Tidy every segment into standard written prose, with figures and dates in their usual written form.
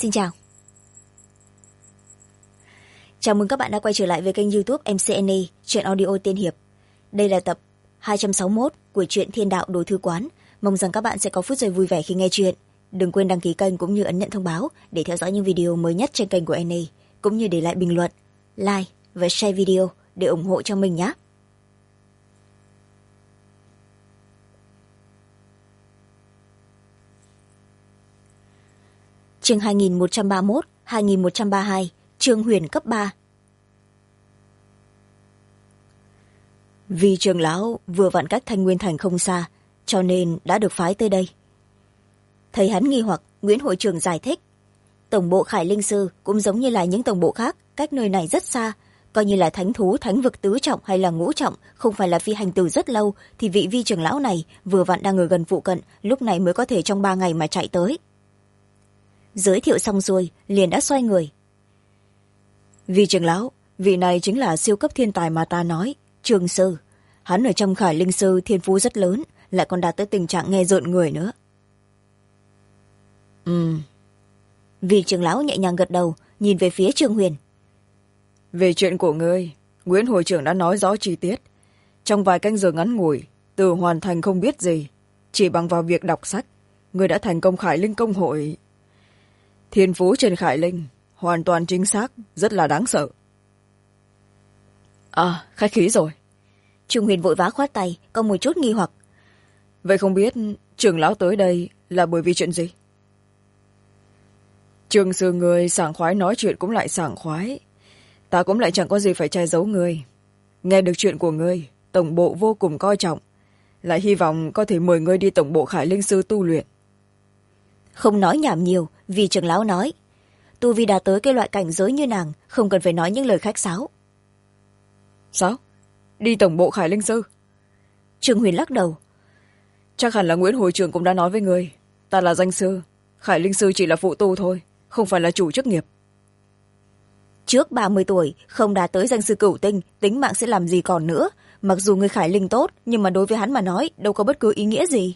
Xin chào. Chào mừng các bạn đã quay trở lại với kênh YouTube MCNE, truyện audio tiên hiệp. Đây là tập 261 của truyện Thiên Đạo Đồ Thư Quán. Mong rằng các bạn sẽ có phút giây vui vẻ khi nghe truyện. Đừng quên đăng ký kênh cũng như ấn nhận thông báo để theo dõi những video mới nhất trên kênh của NE, cũng như để lại bình luận, like và share video để ủng hộ cho mình nhé. Chương 2131, 2132, Trương Huyền cấp 3. Vì Trường lão vừa vặn cách Thanh Nguyên Thành không xa, cho nên đã được phái tới đây. Thấy hắn nghi hoặc, Nguyễn hội trưởng giải thích. Tổng bộ Khải Linh Sư cũng giống như là những tổng bộ khác, cách nơi này rất xa. Coi như là thánh thú, thánh vực tứ trọng hay là ngũ trọng, không phải là phi hành từ rất lâu, thì vị Vi Trường lão này vừa vặn đang ở gần phụ cận, lúc này mới có thể trong 3 ngày mà chạy tới. Giới thiệu xong rồi, liền đã xoay người. Vi Trường lão, vị này chính là siêu cấp thiên tài mà ta nói, Trường Sư. Hắn ở trong Khải Linh Sư thiên phú rất lớn, lại còn đạt tới tình trạng nghe rợn người nữa. Vi Trường lão nhẹ nhàng gật đầu, nhìn về phía Trương Huyền. Về chuyện của ngươi, Nguyễn hội trưởng đã nói rõ chi tiết. Trong vài canh giờ ngắn ngủi, từ hoàn thành không biết gì, chỉ bằng vào việc đọc sách, ngươi đã thành công Khải Linh công hội. Thiên phú trên Khải Linh hoàn toàn chính xác, rất là đáng sợ. Khách khí rồi. Trương Huyền vội vã khoát tay, có một chút nghi hoặc. Vậy không biết trưởng lão tới đây là bởi vì chuyện gì? Trường sư người sảng khoái nói chuyện cũng lại sảng khoái. Ta cũng lại chẳng có gì phải che giấu ngươi. Nghe được chuyện của ngươi, tổng bộ vô cùng coi trọng, lại hy vọng có thể mời ngươi đi tổng bộ Khải Linh Sư tu luyện. Không nói nhảm nhiều, vì trưởng lão nói. Tu vi đạt tới cái loại cảnh giới như nàng, không cần phải nói những lời khách sáo. Sao? Đi tổng bộ Khải Linh Sư? Trương Huyền lắc đầu. Chắc hẳn là Nguyễn hội trưởng cũng đã nói với ngươi. Ta là danh sư, Khải Linh Sư chỉ là phụ tu thôi, không phải là chủ chức nghiệp. Trước 30 tuổi, không đạt tới danh sư cửu tinh, tính mạng sẽ làm gì còn nữa. Mặc dù người Khải Linh tốt, nhưng mà đối với hắn mà nói, đâu có bất cứ ý nghĩa gì.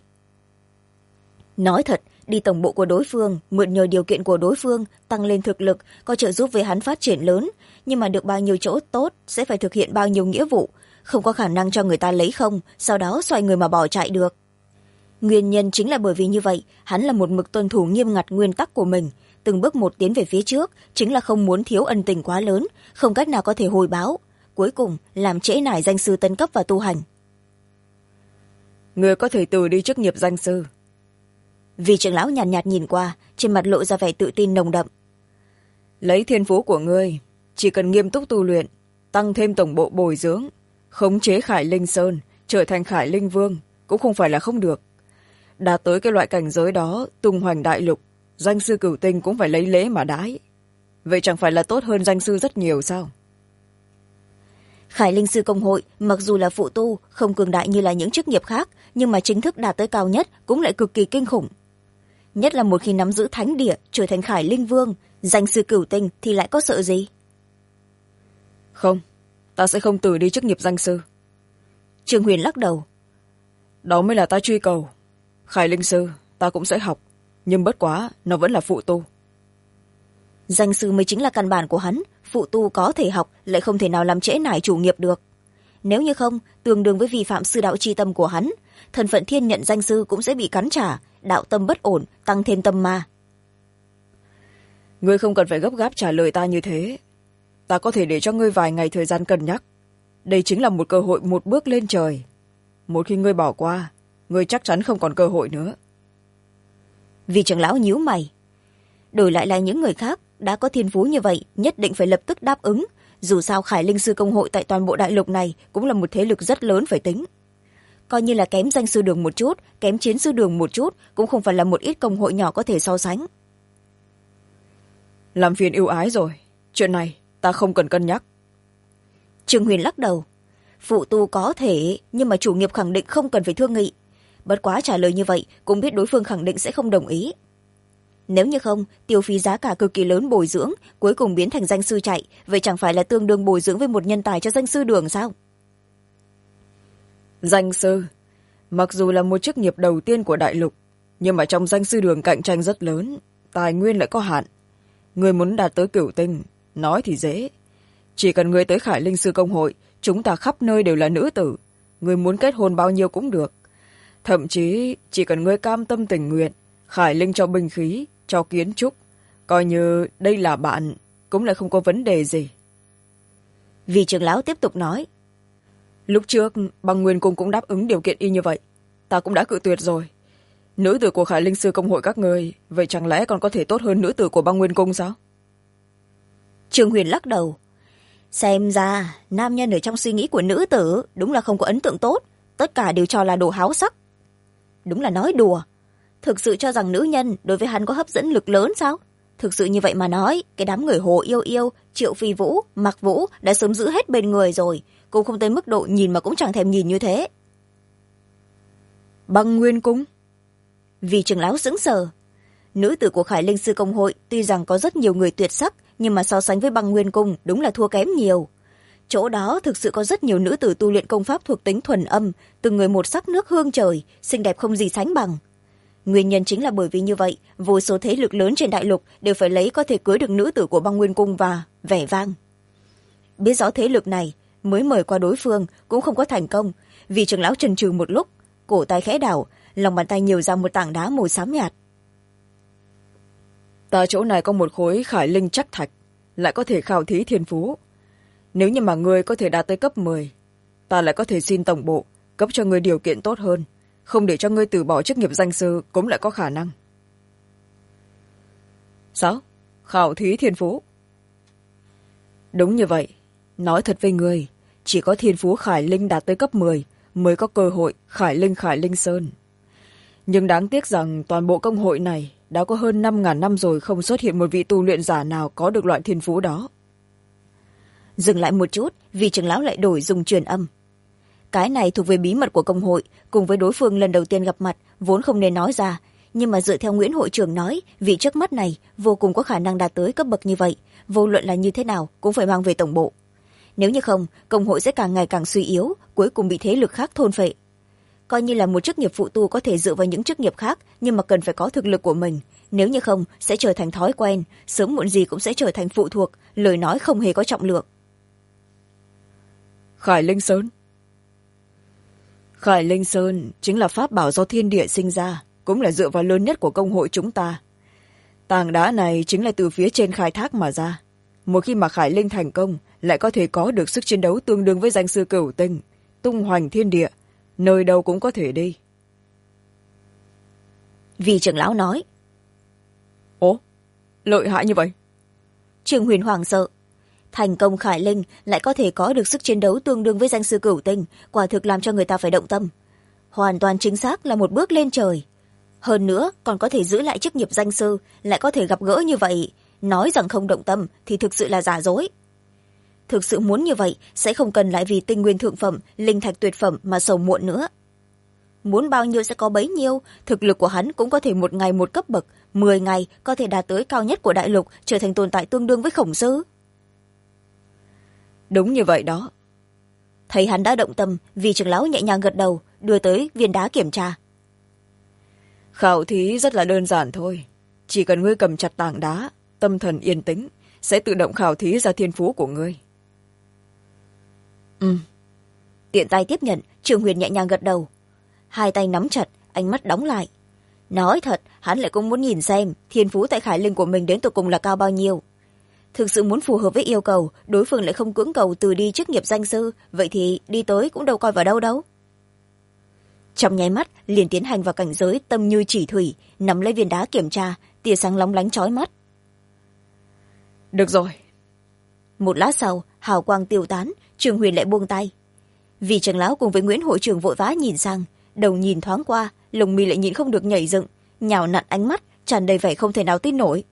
Nói thật, đi tổng bộ của đối phương, mượn nhờ điều kiện của đối phương, tăng lên thực lực, có trợ giúp với hắn phát triển lớn, nhưng mà được bao nhiêu chỗ tốt, sẽ phải thực hiện bao nhiêu nghĩa vụ, không có khả năng cho người ta lấy không, sau đó xoay người mà bỏ chạy được. Nguyên nhân chính là bởi vì như vậy, hắn là một mực tuân thủ nghiêm ngặt nguyên tắc của mình, từng bước một tiến về phía trước, chính là không muốn thiếu ân tình quá lớn, không cách nào có thể hồi báo, cuối cùng làm trễ nải danh sư tấn cấp và tu hành. Người có thể từ đi chức nghiệp danh sư. Vì trưởng lão nhàn nhạt nhìn qua, trên mặt lộ ra vẻ tự tin nồng đậm. Lấy thiên phú của ngươi, chỉ cần nghiêm túc tu luyện, tăng thêm tổng bộ bồi dưỡng, khống chế Khải Linh Sơn, trở thành Khải Linh Vương, cũng không phải là không được. Đạt tới cái loại cảnh giới đó, tung hoành đại lục, danh sư cửu tinh cũng phải lấy lễ mà đãi. Vậy chẳng phải là tốt hơn danh sư rất nhiều sao? Khải Linh Sư Công hội, mặc dù là phụ tu, không cường đại như là những chức nghiệp khác, nhưng mà chính thức đạt tới cao nhất cũng lại cực kỳ kinh khủng. Nhất là một khi nắm giữ thánh địa, trở thành Khải Linh Vương, danh sư cửu tinh thì lại có sợ gì? Không, ta sẽ không từ đi chức nghiệp danh sư. Trương Huyền lắc đầu. Đó mới là ta truy cầu. Khải Linh Sư, ta cũng sẽ học, nhưng bất quá, nó vẫn là phụ tu. Danh sư mới chính là căn bản của hắn, phụ tu có thể học, lại không thể nào làm trễ nải chủ nghiệp được. Nếu như không, tương đương với vi phạm sư đạo chi tâm của hắn, thân phận thiên nhận danh sư cũng sẽ bị cắn trả, đạo tâm bất ổn, tăng thêm tâm ma. Ngươi không cần phải gấp gáp trả lời ta như thế. Ta có thể để cho ngươi vài ngày thời gian cân nhắc. Đây chính là một cơ hội một bước lên trời. Một khi ngươi bỏ qua, ngươi chắc chắn không còn cơ hội nữa. Vì trưởng lão nhíu mày. Đổi lại là những người khác, đã có thiên phú như vậy, nhất định phải lập tức đáp ứng. Dù sao Khải Linh Sư Công hội tại toàn bộ đại lục này cũng là một thế lực rất lớn phải tính. Coi như là kém danh sư đường một chút, kém chiến sư đường một chút, cũng không phải là một ít công hội nhỏ có thể so sánh. Làm phiền ưu ái rồi, chuyện này ta không cần cân nhắc. Trương Huyền lắc đầu. Phụ tu có thể, nhưng mà chủ nghiệp khẳng định không cần phải thương nghị. Bất quá trả lời như vậy, cũng biết đối phương khẳng định sẽ không đồng ý. Nếu như không, tiêu phí giá cả cực kỳ lớn bồi dưỡng, cuối cùng biến thành danh sư chạy, vậy chẳng phải là tương đương bồi dưỡng với một nhân tài cho danh sư đường sao? Danh sư, mặc dù là một chức nghiệp đầu tiên của đại lục, nhưng mà trong danh sư đường cạnh tranh rất lớn, tài nguyên lại có hạn. người muốn đạt tới cửu tinh nói thì dễ, chỉ cần người tới Khải Linh sư công hội, chúng ta khắp nơi đều là nữ tử, người muốn kết hôn bao nhiêu cũng được. Thậm chí chỉ cần người cam tâm tình nguyện, Khải Linh cho binh khí, cho kiến trúc, coi như đây là bạn cũng lại không có vấn đề gì. Vị trưởng lão tiếp tục nói. Lúc trước băng nguyên cung cũng đáp ứng điều kiện y như vậy, ta cũng đã cự tuyệt rồi. Nữ tử của Khải Linh sư công hội các người, vậy chẳng lẽ còn có thể tốt hơn nữ tử của băng nguyên cung sao? Trương Huyền lắc đầu. Xem ra nam nhân ở trong suy nghĩ của nữ tử đúng là không có ấn tượng tốt, tất cả đều cho là đồ háo sắc. Đúng là nói đùa, thực sự cho rằng nữ nhân đối với hắn có hấp dẫn lực lớn sao? Thực sự như vậy mà nói, cái đám người Hồ Yêu Yêu, Triệu Phi Vũ, Mạc Vũ đã sớm giữ hết bên người rồi, cũng không tới mức độ nhìn mà cũng chẳng thèm nhìn như thế. Băng nguyên cung? Vì trưởng lão sững sờ. Nữ tử của Khải Linh sư công hội tuy rằng có rất nhiều người tuyệt sắc, nhưng mà so sánh với băng nguyên cung đúng là thua kém nhiều. Chỗ đó thực sự có rất nhiều nữ tử tu luyện công pháp thuộc tính thuần âm, từng người một sắc nước hương trời, xinh đẹp không gì sánh bằng. Nguyên nhân chính là bởi vì như vậy, vô số thế lực lớn trên đại lục đều phải lấy có thể cưới được nữ tử của băng nguyên cung và vẻ vang. Biết rõ thế lực này, mới mời qua đối phương cũng không có thành công, vì trưởng lão chần chừ một lúc, cổ tay khẽ đảo, lòng bàn tay nhiều ra một tảng đá màu xám nhạt. Ta chỗ này có một khối Khải Linh chắc thạch, lại có thể khảo thí thiên phú. Nếu như mà ngươi có thể đạt tới cấp 10, ta lại có thể xin tổng bộ cấp cho ngươi điều kiện tốt hơn, không để cho ngươi từ bỏ chức nghiệp danh sư cũng lại có khả năng. Sao? Khảo thí thiên phú? Đúng như vậy. Nói thật với ngươi, chỉ có thiên phú Khải Linh đạt tới cấp 10 mới có cơ hội Khải Linh Sơn. Nhưng đáng tiếc rằng toàn bộ công hội này đã có hơn 5.000 năm rồi không xuất hiện một vị tu luyện giả nào có được loại thiên phú đó. Dừng lại một chút, vì trưởng lão lại đổi dùng truyền âm. Cái này thuộc về bí mật của công hội, cùng với đối phương lần đầu tiên gặp mặt vốn không nên nói ra, nhưng mà dựa theo Nguyễn hội trưởng nói, vị trước mắt này vô cùng có khả năng đạt tới cấp bậc như vậy, vô luận là như thế nào cũng phải mang về tổng bộ. Nếu như không, công hội sẽ càng ngày càng suy yếu, cuối cùng bị thế lực khác thôn phệ. Coi như là một chức nghiệp phụ tu có thể dựa vào những chức nghiệp khác, nhưng mà cần phải có thực lực của mình, nếu như không sẽ trở thành thói quen, sớm muộn gì cũng sẽ trở thành phụ thuộc, lời nói không hề có trọng lượng. Khải Linh Sơn? Khải Linh Sơn chính là pháp bảo do thiên địa sinh ra, cũng là dựa vào lớn nhất của công hội chúng ta. Tảng đá này chính là từ phía trên khai thác mà ra. Một khi mà Khải Linh thành công, lại có thể có được sức chiến đấu tương đương với danh sư cửu tinh, tung hoành thiên địa, nơi đâu cũng có thể đi. Vì trưởng lão nói. Ồ, lợi hại như vậy? Trương Huyền hoảng sợ. Thành công Khải Linh lại có thể có được sức chiến đấu tương đương với danh sư cửu tinh, quả thực làm cho người ta phải động tâm. Hoàn toàn chính xác là một bước lên trời. Hơn nữa còn có thể giữ lại chức nghiệp danh sư, lại có thể gặp gỡ như vậy, nói rằng không động tâm thì thực sự là giả dối. Thực sự muốn như vậy sẽ không cần lại vì tinh nguyên thượng phẩm, linh thạch tuyệt phẩm mà sầu muộn nữa. Muốn bao nhiêu sẽ có bấy nhiêu, thực lực của hắn cũng có thể một ngày một cấp bậc, 10 ngày có thể đạt tới cao nhất của đại lục, trở thành tồn tại tương đương với khổng sư. Đúng như vậy đó. Thấy hắn đã động tâm, vì trưởng lão nhẹ nhàng gật đầu, đưa tới viên đá kiểm tra. Khảo thí rất là đơn giản thôi, chỉ cần ngươi cầm chặt tảng đá, tâm thần yên tĩnh, sẽ tự động khảo thí ra thiên phú của ngươi. Tiện tay tiếp nhận, Trường Huyền nhẹ nhàng gật đầu. Hai tay nắm chặt, ánh mắt đóng lại. Nói thật, hắn lại cũng muốn nhìn xem thiên phú tại Khải Linh của mình đến tột cùng là cao bao nhiêu. Thực sự muốn phù hợp với yêu cầu, đối phương lại không cưỡng cầu từ đi chức nghiệp danh sư, vậy thì đi tới cũng đâu coi vào đâu đâu. Trong nháy mắt liền tiến hành vào cảnh giới tâm như chỉ thủy, nắm lấy viên đá kiểm tra, tia sáng lóng lánh chói mắt. Được rồi. Một lát sau, hào quang tiêu tán, Trường Huyền lại buông tay. Vì trưởng lão cùng với Nguyễn hội trưởng vội vã nhìn sang, đầu nhìn thoáng qua, lồng mi lại nhịn không được nhảy dựng, nhào nặn ánh mắt, tràn đầy vẻ không thể nào tin nổi.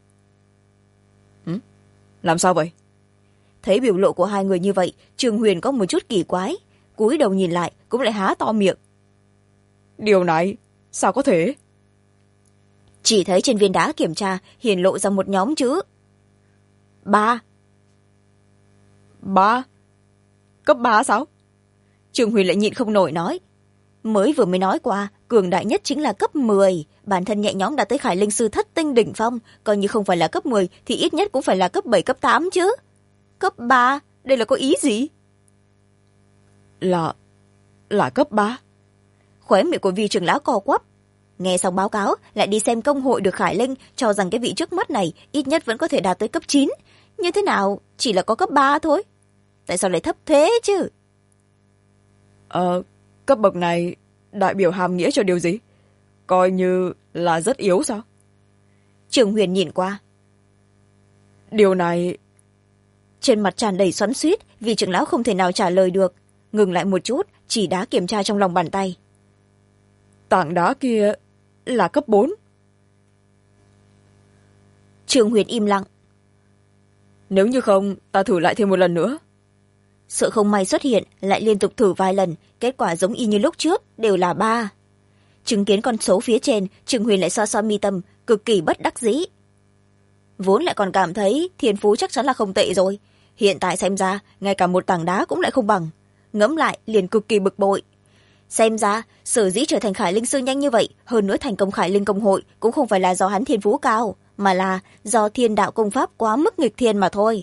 Làm sao vậy? Thấy biểu lộ của hai người như vậy, Trường Huyền có một chút kỳ quái, cúi đầu nhìn lại cũng lại há to miệng. Điều này sao có thể? Chỉ thấy trên viên đá kiểm tra hiển lộ ra một nhóm chữ 3. 3? Cấp 3 sao? Trường Huyền lại nhịn không nổi nói. mới nói qua cường đại nhất chính là cấp 10. Bản thân nhẹ nhõm đã tới khải linh sư thất tinh đỉnh phong, coi như không phải là cấp 10 thì ít nhất cũng phải là cấp 7, cấp 8 chứ. Cấp 3, đây là có ý gì? Là cấp 3? Khóe miệng của Vi trưởng lão co quắp. Nghe xong báo cáo, lại đi xem công hội được khải linh, cho rằng cái vị trước mắt này ít nhất vẫn có thể đạt tới cấp 9. Như thế nào, chỉ là có cấp 3 thôi. Tại sao lại thấp thế chứ? Cấp bậc này đại biểu hàm nghĩa cho điều gì? Coi như là rất yếu sao? Trường Huyền nhìn qua. Điều này... Trên mặt tràn đầy xoắn xuýt, vì trưởng lão không thể nào trả lời được. Ngừng lại một chút, chỉ đá kiểm tra trong lòng bàn tay. Tảng đá kia là cấp 4. Trường Huyền im lặng. Nếu như không, ta thử lại thêm một lần nữa. Sợ không may xuất hiện, lại liên tục thử vài lần, kết quả giống y như lúc trước, đều là 3. Chứng kiến con số phía trên, Trường Huyền lại xoa xoa mi tâm, cực kỳ bất đắc dĩ. Vốn lại còn cảm thấy thiên phú chắc chắn là không tệ rồi, hiện tại xem ra ngay cả một tảng đá cũng lại không bằng. Ngẫm lại liền cực kỳ bực bội. Xem ra sở dĩ trở thành khải linh sư nhanh như vậy, hơn nữa thành công khải linh công hội, cũng không phải là do hắn thiên phú cao, mà là do thiên đạo công pháp quá mức nghịch thiên mà thôi.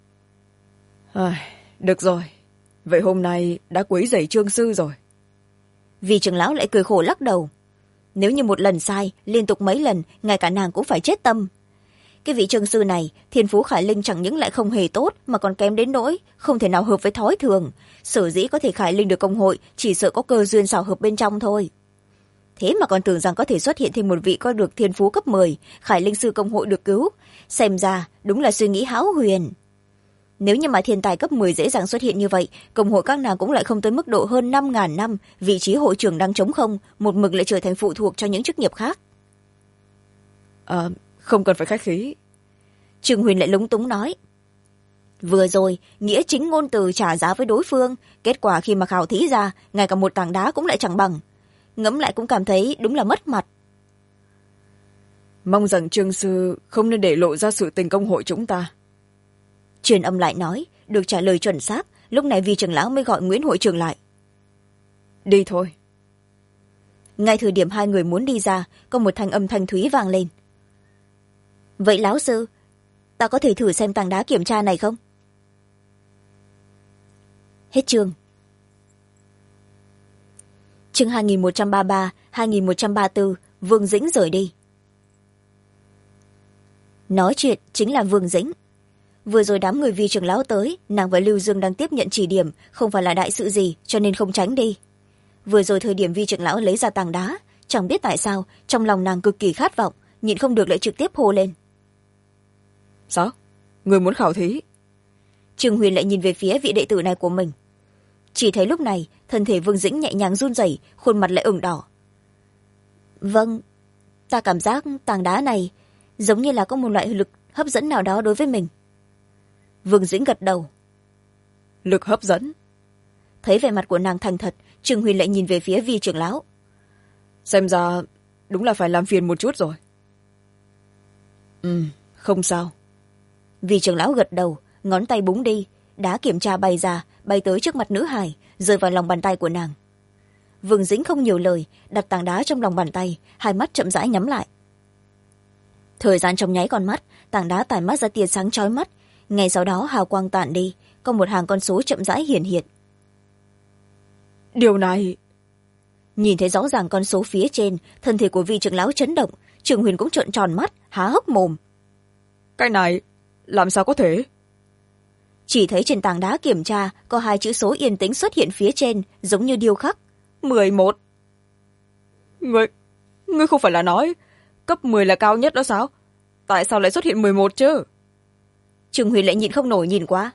Được rồi, vậy hôm nay đã quấy rầy Trương sư rồi. Vì trưởng lão lại cười khổ lắc đầu. Nếu như một lần sai, liên tục mấy lần, ngay cả nàng cũng phải chết tâm. Cái vị Trương sư này, thiên phú khải linh chẳng những lại không hề tốt, mà còn kém đến nỗi không thể nào hợp với thói thường. Sở dĩ có thể khải linh được công hội, chỉ sợ có cơ duyên xảo hợp bên trong thôi. Thế mà còn tưởng rằng có thể xuất hiện thêm một vị có được thiên phú cấp 10, khải linh sư công hội được cứu. Xem ra đúng là suy nghĩ hão huyền. Nếu như mà thiên tài cấp 10 dễ dàng xuất hiện như vậy, công hội các nàng cũng lại không tới mức độ hơn 5.000 năm, vị trí hội trưởng đang trống không, một mực lại trở thành phụ thuộc cho những chức nghiệp khác. Không cần phải khách khí. Trường Huyền lại lúng túng nói. Vừa rồi, nghĩa chính ngôn từ trả giá với đối phương, kết quả khi mà khảo thí ra, ngay cả một tảng đá cũng lại chẳng bằng. Ngẫm lại cũng cảm thấy đúng là mất mặt. Mong rằng Trương sư không nên để lộ ra sự tình công hội chúng ta. Truyền âm lại nói, được trả lời chuẩn xác, lúc này Vi trưởng lão mới gọi Nguyễn hội trưởng lại. Đi thôi. Ngay thời điểm hai người muốn đi ra, có một thanh âm thanh thúy vang lên. Vậy lão sư, ta có thể thử xem tảng đá kiểm tra này không? Hết chương. Chương 2133, 2134, Vương Dĩnh rời đi. Nói chuyện chính là Vương Dĩnh. Vừa rồi đám người Vi trưởng lão tới, nàng và Lưu Dương đang tiếp nhận chỉ điểm, không phải là đại sự gì, cho nên không tránh đi. Vừa rồi thời điểm Vi trưởng lão lấy ra tảng đá, chẳng biết tại sao, trong lòng nàng cực kỳ khát vọng, nhịn không được lại trực tiếp hô lên. Sao? Người muốn khảo thí? Trường Huyền lại nhìn về phía vị đệ tử này của mình. Chỉ thấy lúc này, thân thể Vương Dĩnh nhẹ nhàng run rẩy, khuôn mặt lại ửng đỏ. Vâng, ta cảm giác tảng đá này giống như là có một loại lực hấp dẫn nào đó đối với mình. Vương Dĩnh gật đầu. Lực hấp dẫn? Thấy vẻ mặt của nàng thành thật, Trường Huyền lại nhìn về phía Vi trưởng lão. Xem ra đúng là phải làm phiền một chút rồi. Không sao. Vi trưởng lão gật đầu, ngón tay búng đi, đá kiểm tra bay ra, bay tới trước mặt nữ hài, rơi vào lòng bàn tay của nàng. Vương Dĩnh không nhiều lời, đặt tảng đá trong lòng bàn tay, hai mắt chậm rãi nhắm lại. Thời gian trong nháy con mắt, tảng đá tản mắt ra tia sáng chói mắt, ngay sau đó hào quang tản đi, có một hàng con số chậm rãi hiển hiện. Điều này... Nhìn thấy rõ ràng con số phía trên, thân thể của Vi trưởng lão chấn động, Trường Huyền cũng trợn tròn mắt, há hốc mồm. Cái này làm sao có thể? Chỉ thấy trên tảng đá kiểm tra có hai chữ số yên tĩnh xuất hiện phía trên, giống như điêu khắc. 11. Ngươi không phải là nói cấp 10 là cao nhất đó sao? Tại sao lại xuất hiện 11 chứ? Trường Huyền lại nhịn không nổi nhìn qua.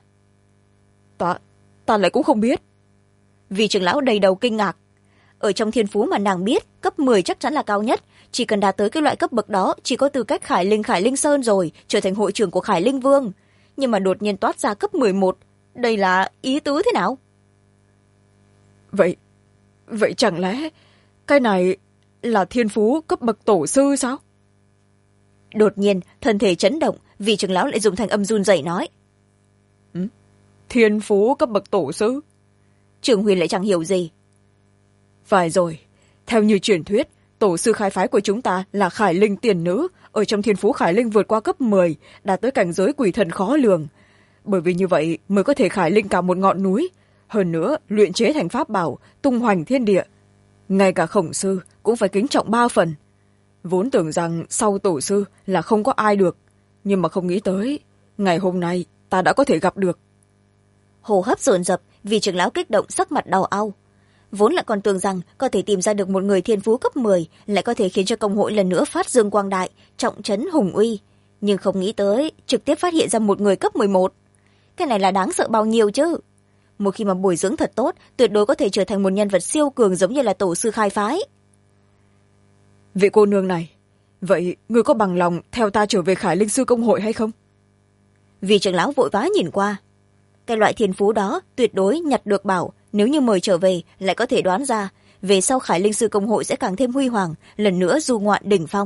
Ta lại cũng không biết. Vì trưởng lão đầy đầu kinh ngạc. Ở trong thiên phú mà nàng biết, cấp 10 chắc chắn là cao nhất. Chỉ cần đạt tới cái loại cấp bậc đó, chỉ có tư cách Khải Linh Sơn rồi, trở thành hội trưởng của Khải Linh Vương. Nhưng mà đột nhiên toát ra cấp 11. Đây là ý tứ thế nào? Vậy chẳng lẽ cái này là thiên phú cấp bậc tổ sư sao? Đột nhiên, thân thể chấn động, vì trưởng lão lại dùng thanh âm run rẩy nói. Thiên phú cấp bậc tổ sư? Trường Huyền lại chẳng hiểu gì. phải rồi, theo như truyền thuyết tổ sư khai phái của chúng ta là khải linh tiền nữ, ở trong thiên phú khải linh vượt qua cấp 10, đạt tới cảnh giới quỷ thần khó lường. Bởi vì như vậy mới có thể khải linh cả một ngọn núi, hơn nữa luyện chế thành pháp bảo tung hoành thiên địa. Ngay cả khổng sư cũng phải kính trọng 3 phần. Vốn tưởng rằng sau tổ sư là không có ai được, nhưng mà không nghĩ tới ngày hôm nay ta đã có thể gặp được. Hô hấp dồn dập, vì trưởng lão kích động sắc mặt đau au. Vốn lại còn tưởng rằng có thể tìm ra được một người thiên phú cấp 10, lại có thể khiến cho công hội lần nữa phát dương quang đại, trọng trấn hùng uy, nhưng không nghĩ tới trực tiếp phát hiện ra một người cấp 11. Cái này là đáng sợ bao nhiêu chứ. Một khi mà bồi dưỡng thật tốt, tuyệt đối có thể trở thành một nhân vật siêu cường giống như là tổ sư khai phái. Vị cô nương này, vậy ngươi có bằng lòng theo ta trở về khải linh sư công hội hay không? Vì trưởng lão vội vã nhìn qua. Cái loại thiên phú đó tuyệt đối nhặt được bảo, nếu như mời trở về lại có thể đoán ra về sau khải linh sư công hội sẽ càng thêm huy hoàng, lần nữa du ngoạn đỉnh phong.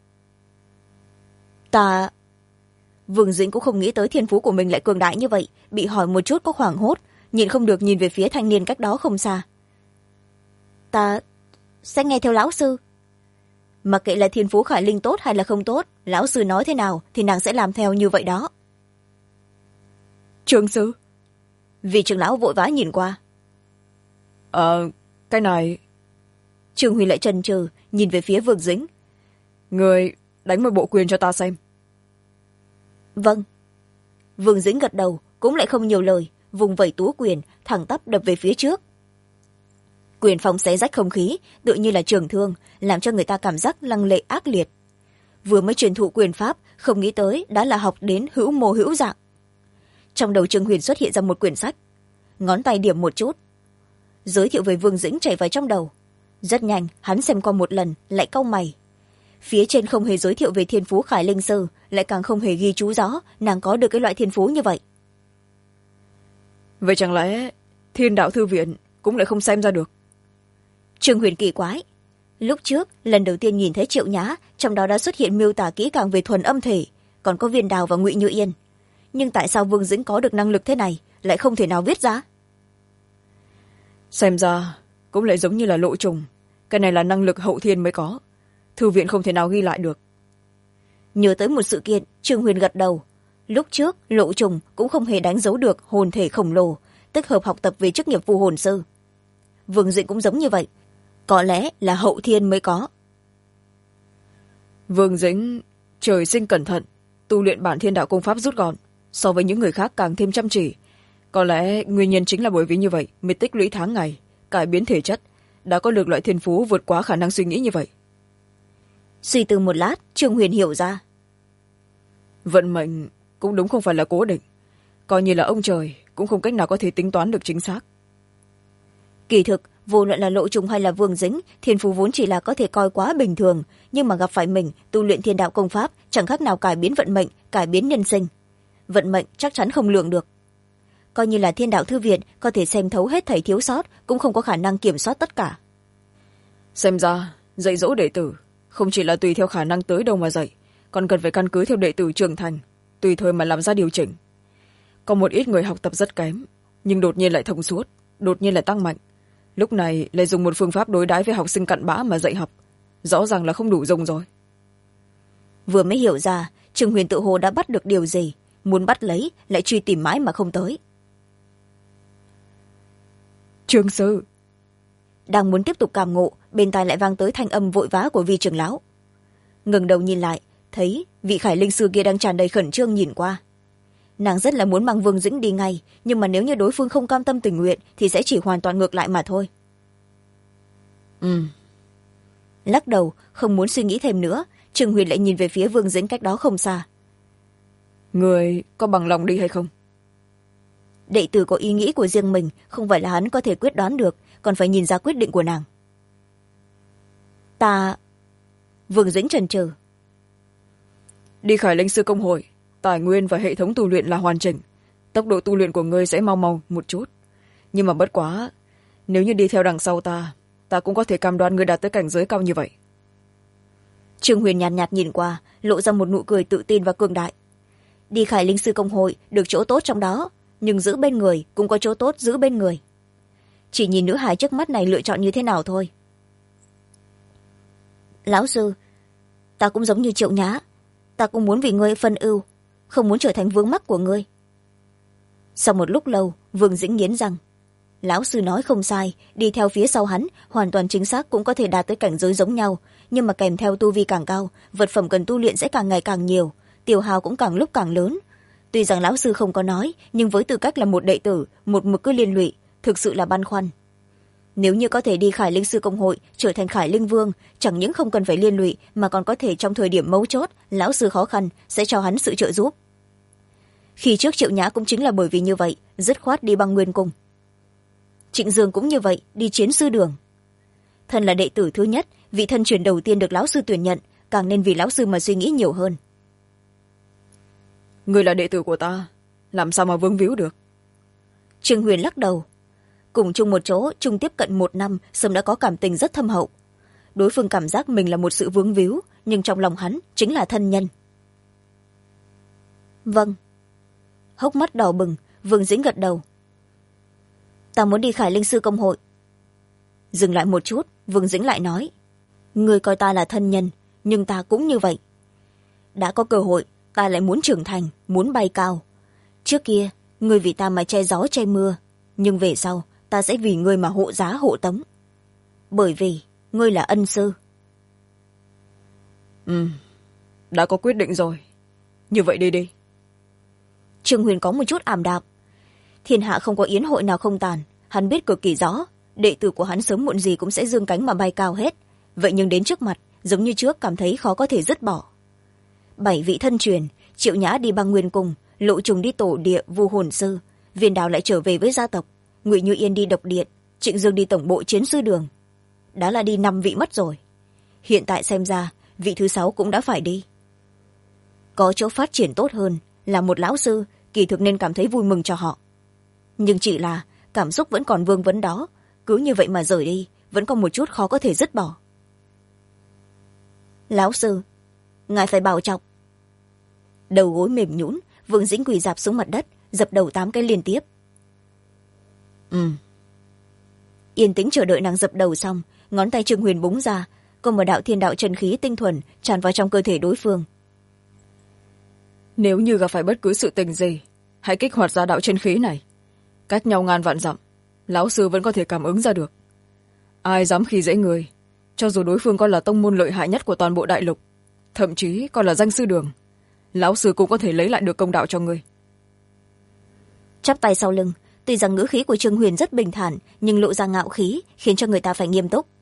Ta... Vương Dĩnh cũng không nghĩ tới thiên phú của mình lại cường đại như vậy, bị hỏi một chút có hoảng hốt, nhìn không được nhìn về phía thanh niên cách đó không xa. Ta sẽ nghe theo lão sư. Mặc kệ là thiên phú khải linh tốt hay là không tốt, lão sư nói thế nào thì nàng sẽ làm theo như vậy đó. Trương sư. Vì trưởng lão vội vã nhìn qua. Cái này... Trương Huy lại chần chừ nhìn về phía Vương Dĩnh. Người đánh một bộ quyền cho ta xem. Vâng. Vương Dĩnh gật đầu, cũng lại không nhiều lời, vùng vẩy tú quyền thẳng tắp đập về phía trước. Quyền phong xé rách không khí, tựa như là trường thương, làm cho người ta cảm giác lăng lệ ác liệt. Vừa mới truyền thụ quyền pháp, không nghĩ tới đã là học đến hữu mô hữu dạng. Trong đầu Trương Huyền xuất hiện ra một quyển sách, ngón tay điểm một chút, giới thiệu về Vương Dĩnh chảy vào trong đầu. Rất nhanh hắn xem qua một lần lại cau mày. Phía trên không hề giới thiệu về thiên phú khải linh sư, lại càng không hề ghi chú rõ nàng có được cái loại thiên phú như vậy. Vậy chẳng lẽ Thiên Đạo Thư Viện cũng lại không xem ra được? Trương Huyền kỳ quái. Lúc trước lần đầu tiên nhìn thấy Triệu Nhã, trong đó đã xuất hiện miêu tả kỹ càng về thuần âm thể, còn có Viên Đào và Ngụy Như Yên, nhưng tại sao Vương Dĩnh có được năng lực thế này lại không thể nào viết ra? Xem ra cũng lại giống như là lộ trùng, cái này là năng lực hậu thiên mới có, thư viện không thể nào ghi lại được. Nhớ tới một sự kiện, Trương Huyền gật đầu. Lúc trước lộ trùng cũng không hề đánh dấu được hồn thể khổng lồ, tích hợp học tập về chức nghiệp phù hồn sư. Vương Dĩnh cũng giống như vậy, có lẽ là hậu thiên mới có. Vương Dĩnh trời sinh cẩn thận, tu luyện bản thiên đạo công pháp rút gọn, so với những người khác càng thêm chăm chỉ. Có lẽ nguyên nhân chính là bởi vì như vậy mới tích lũy tháng ngày, cải biến thể chất, đã có được loại thiên phú vượt quá khả năng suy nghĩ như vậy. Suy tư một lát, Trương Huyền hiểu ra. Vận mệnh cũng đúng không phải là cố định, coi như là ông trời cũng không cách nào có thể tính toán được chính xác. Kỳ thực vô luận là lộ trùng hay là Vương Dĩnh, thiên phú vốn chỉ là có thể coi quá bình thường, nhưng mà gặp phải mình tu luyện thiên đạo công pháp chẳng khác nào cải biến vận mệnh, cải biến nhân sinh. Vận mệnh chắc chắn không lường được. Coi như là Thiên Đạo Thư Viện có thể xem thấu hết thảy thiếu sót, cũng không có khả năng kiểm soát tất cả. Xem ra dạy dỗ đệ tử không chỉ là tùy theo khả năng tới đâu mà dạy, còn cần phải căn cứ theo đệ tử trưởng thành, tùy thời mà làm ra điều chỉnh. Có một ít người học tập rất kém, nhưng đột nhiên lại thông suốt, đột nhiên lại tăng mạnh, lúc này lại dùng một phương pháp đối đãi với học sinh cặn bã mà dạy học, rõ ràng là không đủ dùng rồi. Vừa mới hiểu ra, Trương Huyền tự hồ đã bắt được điều gì, muốn bắt lấy lại truy tìm mãi mà không tới. Trương sư. Đang muốn tiếp tục cảm ngộ, bên tai lại vang tới thanh âm vội vã của Vi trưởng lão. Ngẩng đầu nhìn lại, thấy vị khải linh sư kia đang tràn đầy khẩn trương nhìn qua. Nàng rất là muốn mang Vương Dĩnh đi ngay, nhưng mà nếu như đối phương không cam tâm tình nguyện thì sẽ chỉ hoàn toàn ngược lại mà thôi. Lắc đầu, không muốn suy nghĩ thêm nữa, Trương Huyền lại nhìn về phía Vương Dĩnh cách đó không xa. Người có bằng lòng đi hay không? Đệ tử có ý nghĩ của riêng mình, không phải là hắn có thể quyết đoán được, còn phải nhìn ra quyết định của nàng. Ta... Vương Dĩnh chần chừ. Đi khải linh sư công hội, tài nguyên và hệ thống tu luyện là hoàn chỉnh, tốc độ tu luyện của ngươi sẽ mau mau một chút, nhưng mà bất quá, nếu như đi theo đằng sau ta cũng có thể cam đoan ngươi đạt tới cảnh giới cao như vậy. Trương Huyền nhàn nhạt nhìn qua, lộ ra một nụ cười tự tin và cường đại. Đi khải linh sư công hội được chỗ tốt trong đó, nhưng giữ bên người cũng có chỗ tốt giữ bên người. chỉ nhìn nữ hài trước mắt này lựa chọn như thế nào thôi. Lão sư, ta cũng giống như Triệu Nhã, ta cũng muốn vì ngươi phân ưu, không muốn trở thành vướng mắc của ngươi. Sau một lúc lâu, Vương Dĩnh nghiến răng. Lão sư nói không sai, đi theo phía sau hắn hoàn toàn chính xác cũng có thể đạt tới cảnh giới giống nhau, nhưng mà kèm theo tu vi càng cao, vật phẩm cần tu luyện sẽ càng ngày càng nhiều, tiêu hao cũng càng lúc càng lớn. Tuy rằng lão sư không có nói, nhưng với tư cách là một đệ tử, một mực cứ liên lụy, thực sự là băn khoăn. Nếu như có thể đi Khải Linh sư công hội, trở thành Khải Linh vương, chẳng những không cần phải liên lụy, mà còn có thể trong thời điểm mấu chốt, lão sư khó khăn sẽ cho hắn sự trợ giúp. Khi trước Triệu Nhã cũng chính là bởi vì như vậy, dứt khoát đi Băng Nguyên Cung. Trịnh Dương cũng như vậy, đi Chiến sư đường. Thân là đệ tử thứ nhất, vị thân truyền đầu tiên được lão sư tuyển nhận, càng nên vì lão sư mà suy nghĩ nhiều hơn. Người là đệ tử của ta, làm sao mà vướng víu được? Trương Huyền lắc đầu. Cùng chung một chỗ, chung tiếp cận 1 năm, sớm đã có cảm tình rất thâm hậu. Đối phương cảm giác mình là một sự vướng víu, nhưng trong lòng hắn chính là thân nhân. Vâng. Hốc mắt đỏ bừng, Vương Dĩnh gật đầu. Ta muốn đi Khải Linh sư công hội. Dừng lại một chút, Vương Dĩnh lại nói. Người coi ta là thân nhân, nhưng ta cũng như vậy. Đã có cơ hội, ta lại muốn trưởng thành, muốn bay cao. Trước kia, người vì ta mà che gió che mưa, nhưng về sau, ta sẽ vì ngươi mà hộ giá hộ tống. Bởi vì, ngươi là ân sư. Đã có quyết định rồi. Như vậy đi đi. Trương Huyền có một chút ảm đạm. Thiên hạ không có yến hội nào không tàn, hắn biết cực kỳ rõ, đệ tử của hắn sớm muộn gì cũng sẽ dương cánh mà bay cao hết. Vậy nhưng đến trước mặt, giống như trước cảm thấy khó có thể dứt bỏ. 7 vị thân truyền, Triệu Nhã đi Băng Nguyên Cung, Lộ Trùng đi Tổ Địa Vu Hồn Sư, Viên Đào lại trở về với gia tộc, Ngụy Như Yên đi Độc Điện, Trịnh Dương đi tổng bộ Chiến sư đường. Đã là đi 5 vị mất rồi. Hiện tại xem ra, vị thứ 6 cũng đã phải đi. Có chỗ phát triển tốt hơn, là một lão sư, kỳ thực nên cảm thấy vui mừng cho họ. Nhưng chỉ là, cảm xúc vẫn còn vương vấn đó, cứ như vậy mà rời đi, vẫn còn một chút khó có thể dứt bỏ. Lão sư, ngài phải bảo trọng. Đầu gối mềm nhũn, Vương Dĩnh quỳ rạp xuống mặt đất, dập đầu 8 cái liên tiếp. Yên tĩnh chờ đợi nàng dập đầu xong, ngón tay Trương Huyền búng ra, có một đạo thiên đạo chân khí tinh thuần tràn vào trong cơ thể đối phương. Nếu như gặp phải bất cứ sự tình gì, hãy kích hoạt ra đạo chân khí này. Cách nhau ngàn vạn dặm, lão sư vẫn có thể cảm ứng ra được. Ai dám khi dễ người, cho dù đối phương còn là tông môn lợi hại nhất của toàn bộ đại lục, thậm chí còn là danh sư đường, lão sư cũng có thể lấy lại được công đạo cho ngươi. Chắp tay sau lưng, tuy rằng ngữ khí của Trương Huyền rất bình thản, nhưng lộ ra ngạo khí, khiến cho người ta phải nghiêm túc.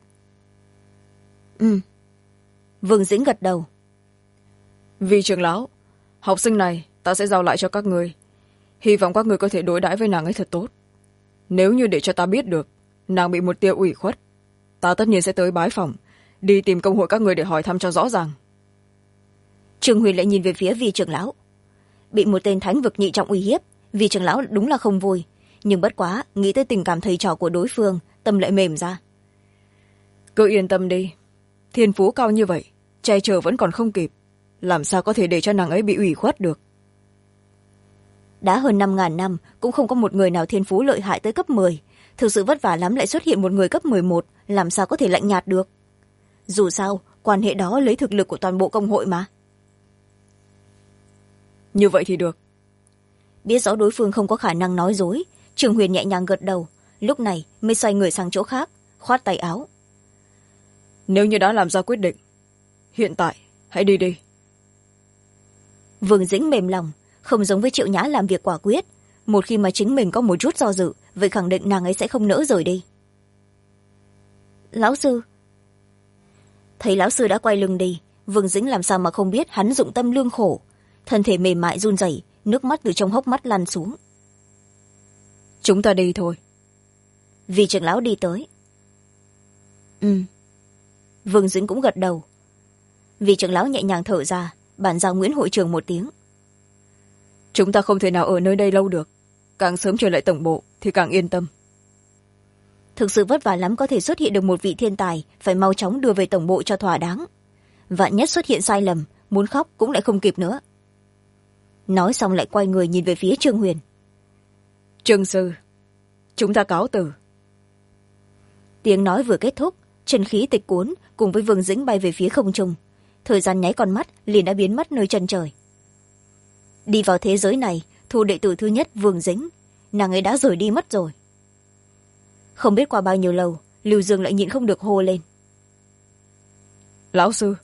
Vương Dĩnh gật đầu. Vì trưởng lão, học sinh này ta sẽ giao lại cho các ngươi. Hy vọng các ngươi có thể đối đãi với nàng ấy thật tốt. Nếu như để cho ta biết được nàng bị một tia ủy khuất, ta tất nhiên sẽ tới bái phòng, đi tìm công hội các ngươi để hỏi thăm cho rõ ràng. Trương Huyền lại nhìn về phía Vi trưởng lão. Bị một tên thánh vực nhị trọng uy hiếp, Vi trưởng lão đúng là không vui, nhưng bất quá nghĩ tới tình cảm thầy trò của đối phương, tâm lại mềm ra. Cứ yên tâm đi, thiên phú cao như vậy, che chở vẫn còn không kịp, làm sao có thể để cho nàng ấy bị ủy khuất được. Đã hơn 5.000 năm cũng không có một người nào thiên phú lợi hại tới cấp 10, thực sự vất vả lắm lại xuất hiện một người cấp 11, làm sao có thể lạnh nhạt được. Dù sao, quan hệ đó lấy thực lực của toàn bộ công hội mà. Như vậy thì được. Biết rõ đối phương không có khả năng nói dối, Trương Huyền nhẹ nhàng gật đầu, lúc này mới xoay người sang chỗ khác, khoát tay áo. Nếu như đã làm ra quyết định, hiện tại hãy đi đi. Vương Dĩnh mềm lòng, không giống với Triệu Nhã làm việc quả quyết, một khi mà chính mình có một chút do dự, vậy khẳng định nàng ấy sẽ không nỡ rời đi. Lão sư. Thấy lão sư đã quay lưng đi, Vương Dĩnh làm sao mà không biết hắn dụng tâm lương khổ, thân thể mềm mại run rẩy, nước mắt từ trong hốc mắt lăn xuống. Chúng ta đi thôi. Vi trưởng lão đi tới. Vương Dĩnh cũng gật đầu. Vi trưởng lão nhẹ nhàng thở ra, bản giao Nguyễn hội trưởng một tiếng. Chúng ta không thể nào ở nơi đây lâu được, càng sớm trở lại tổng bộ thì càng yên tâm. Thực sự vất vả lắm có thể xuất hiện được một vị thiên tài, phải mau chóng đưa về tổng bộ cho thỏa đáng. Vạn nhất xuất hiện sai lầm, muốn khóc cũng lại không kịp nữa. Nói xong lại quay người nhìn về phía Trương Huyền. Trương sư, chúng ta cáo từ, tiếng nói vừa kết thúc, chân khí tịch cuốn cùng với Vương Dĩnh bay về phía không trung. Thời gian nháy con mắt liền đã biến mất nơi chân trời. Đi vào thế giới này, thu đệ tử thứ nhất Vương Dĩnh, nàng ấy đã rời đi mất rồi. Không biết qua bao nhiêu lâu, Lưu Dương lại nhịn không được hô lên. Lão sư.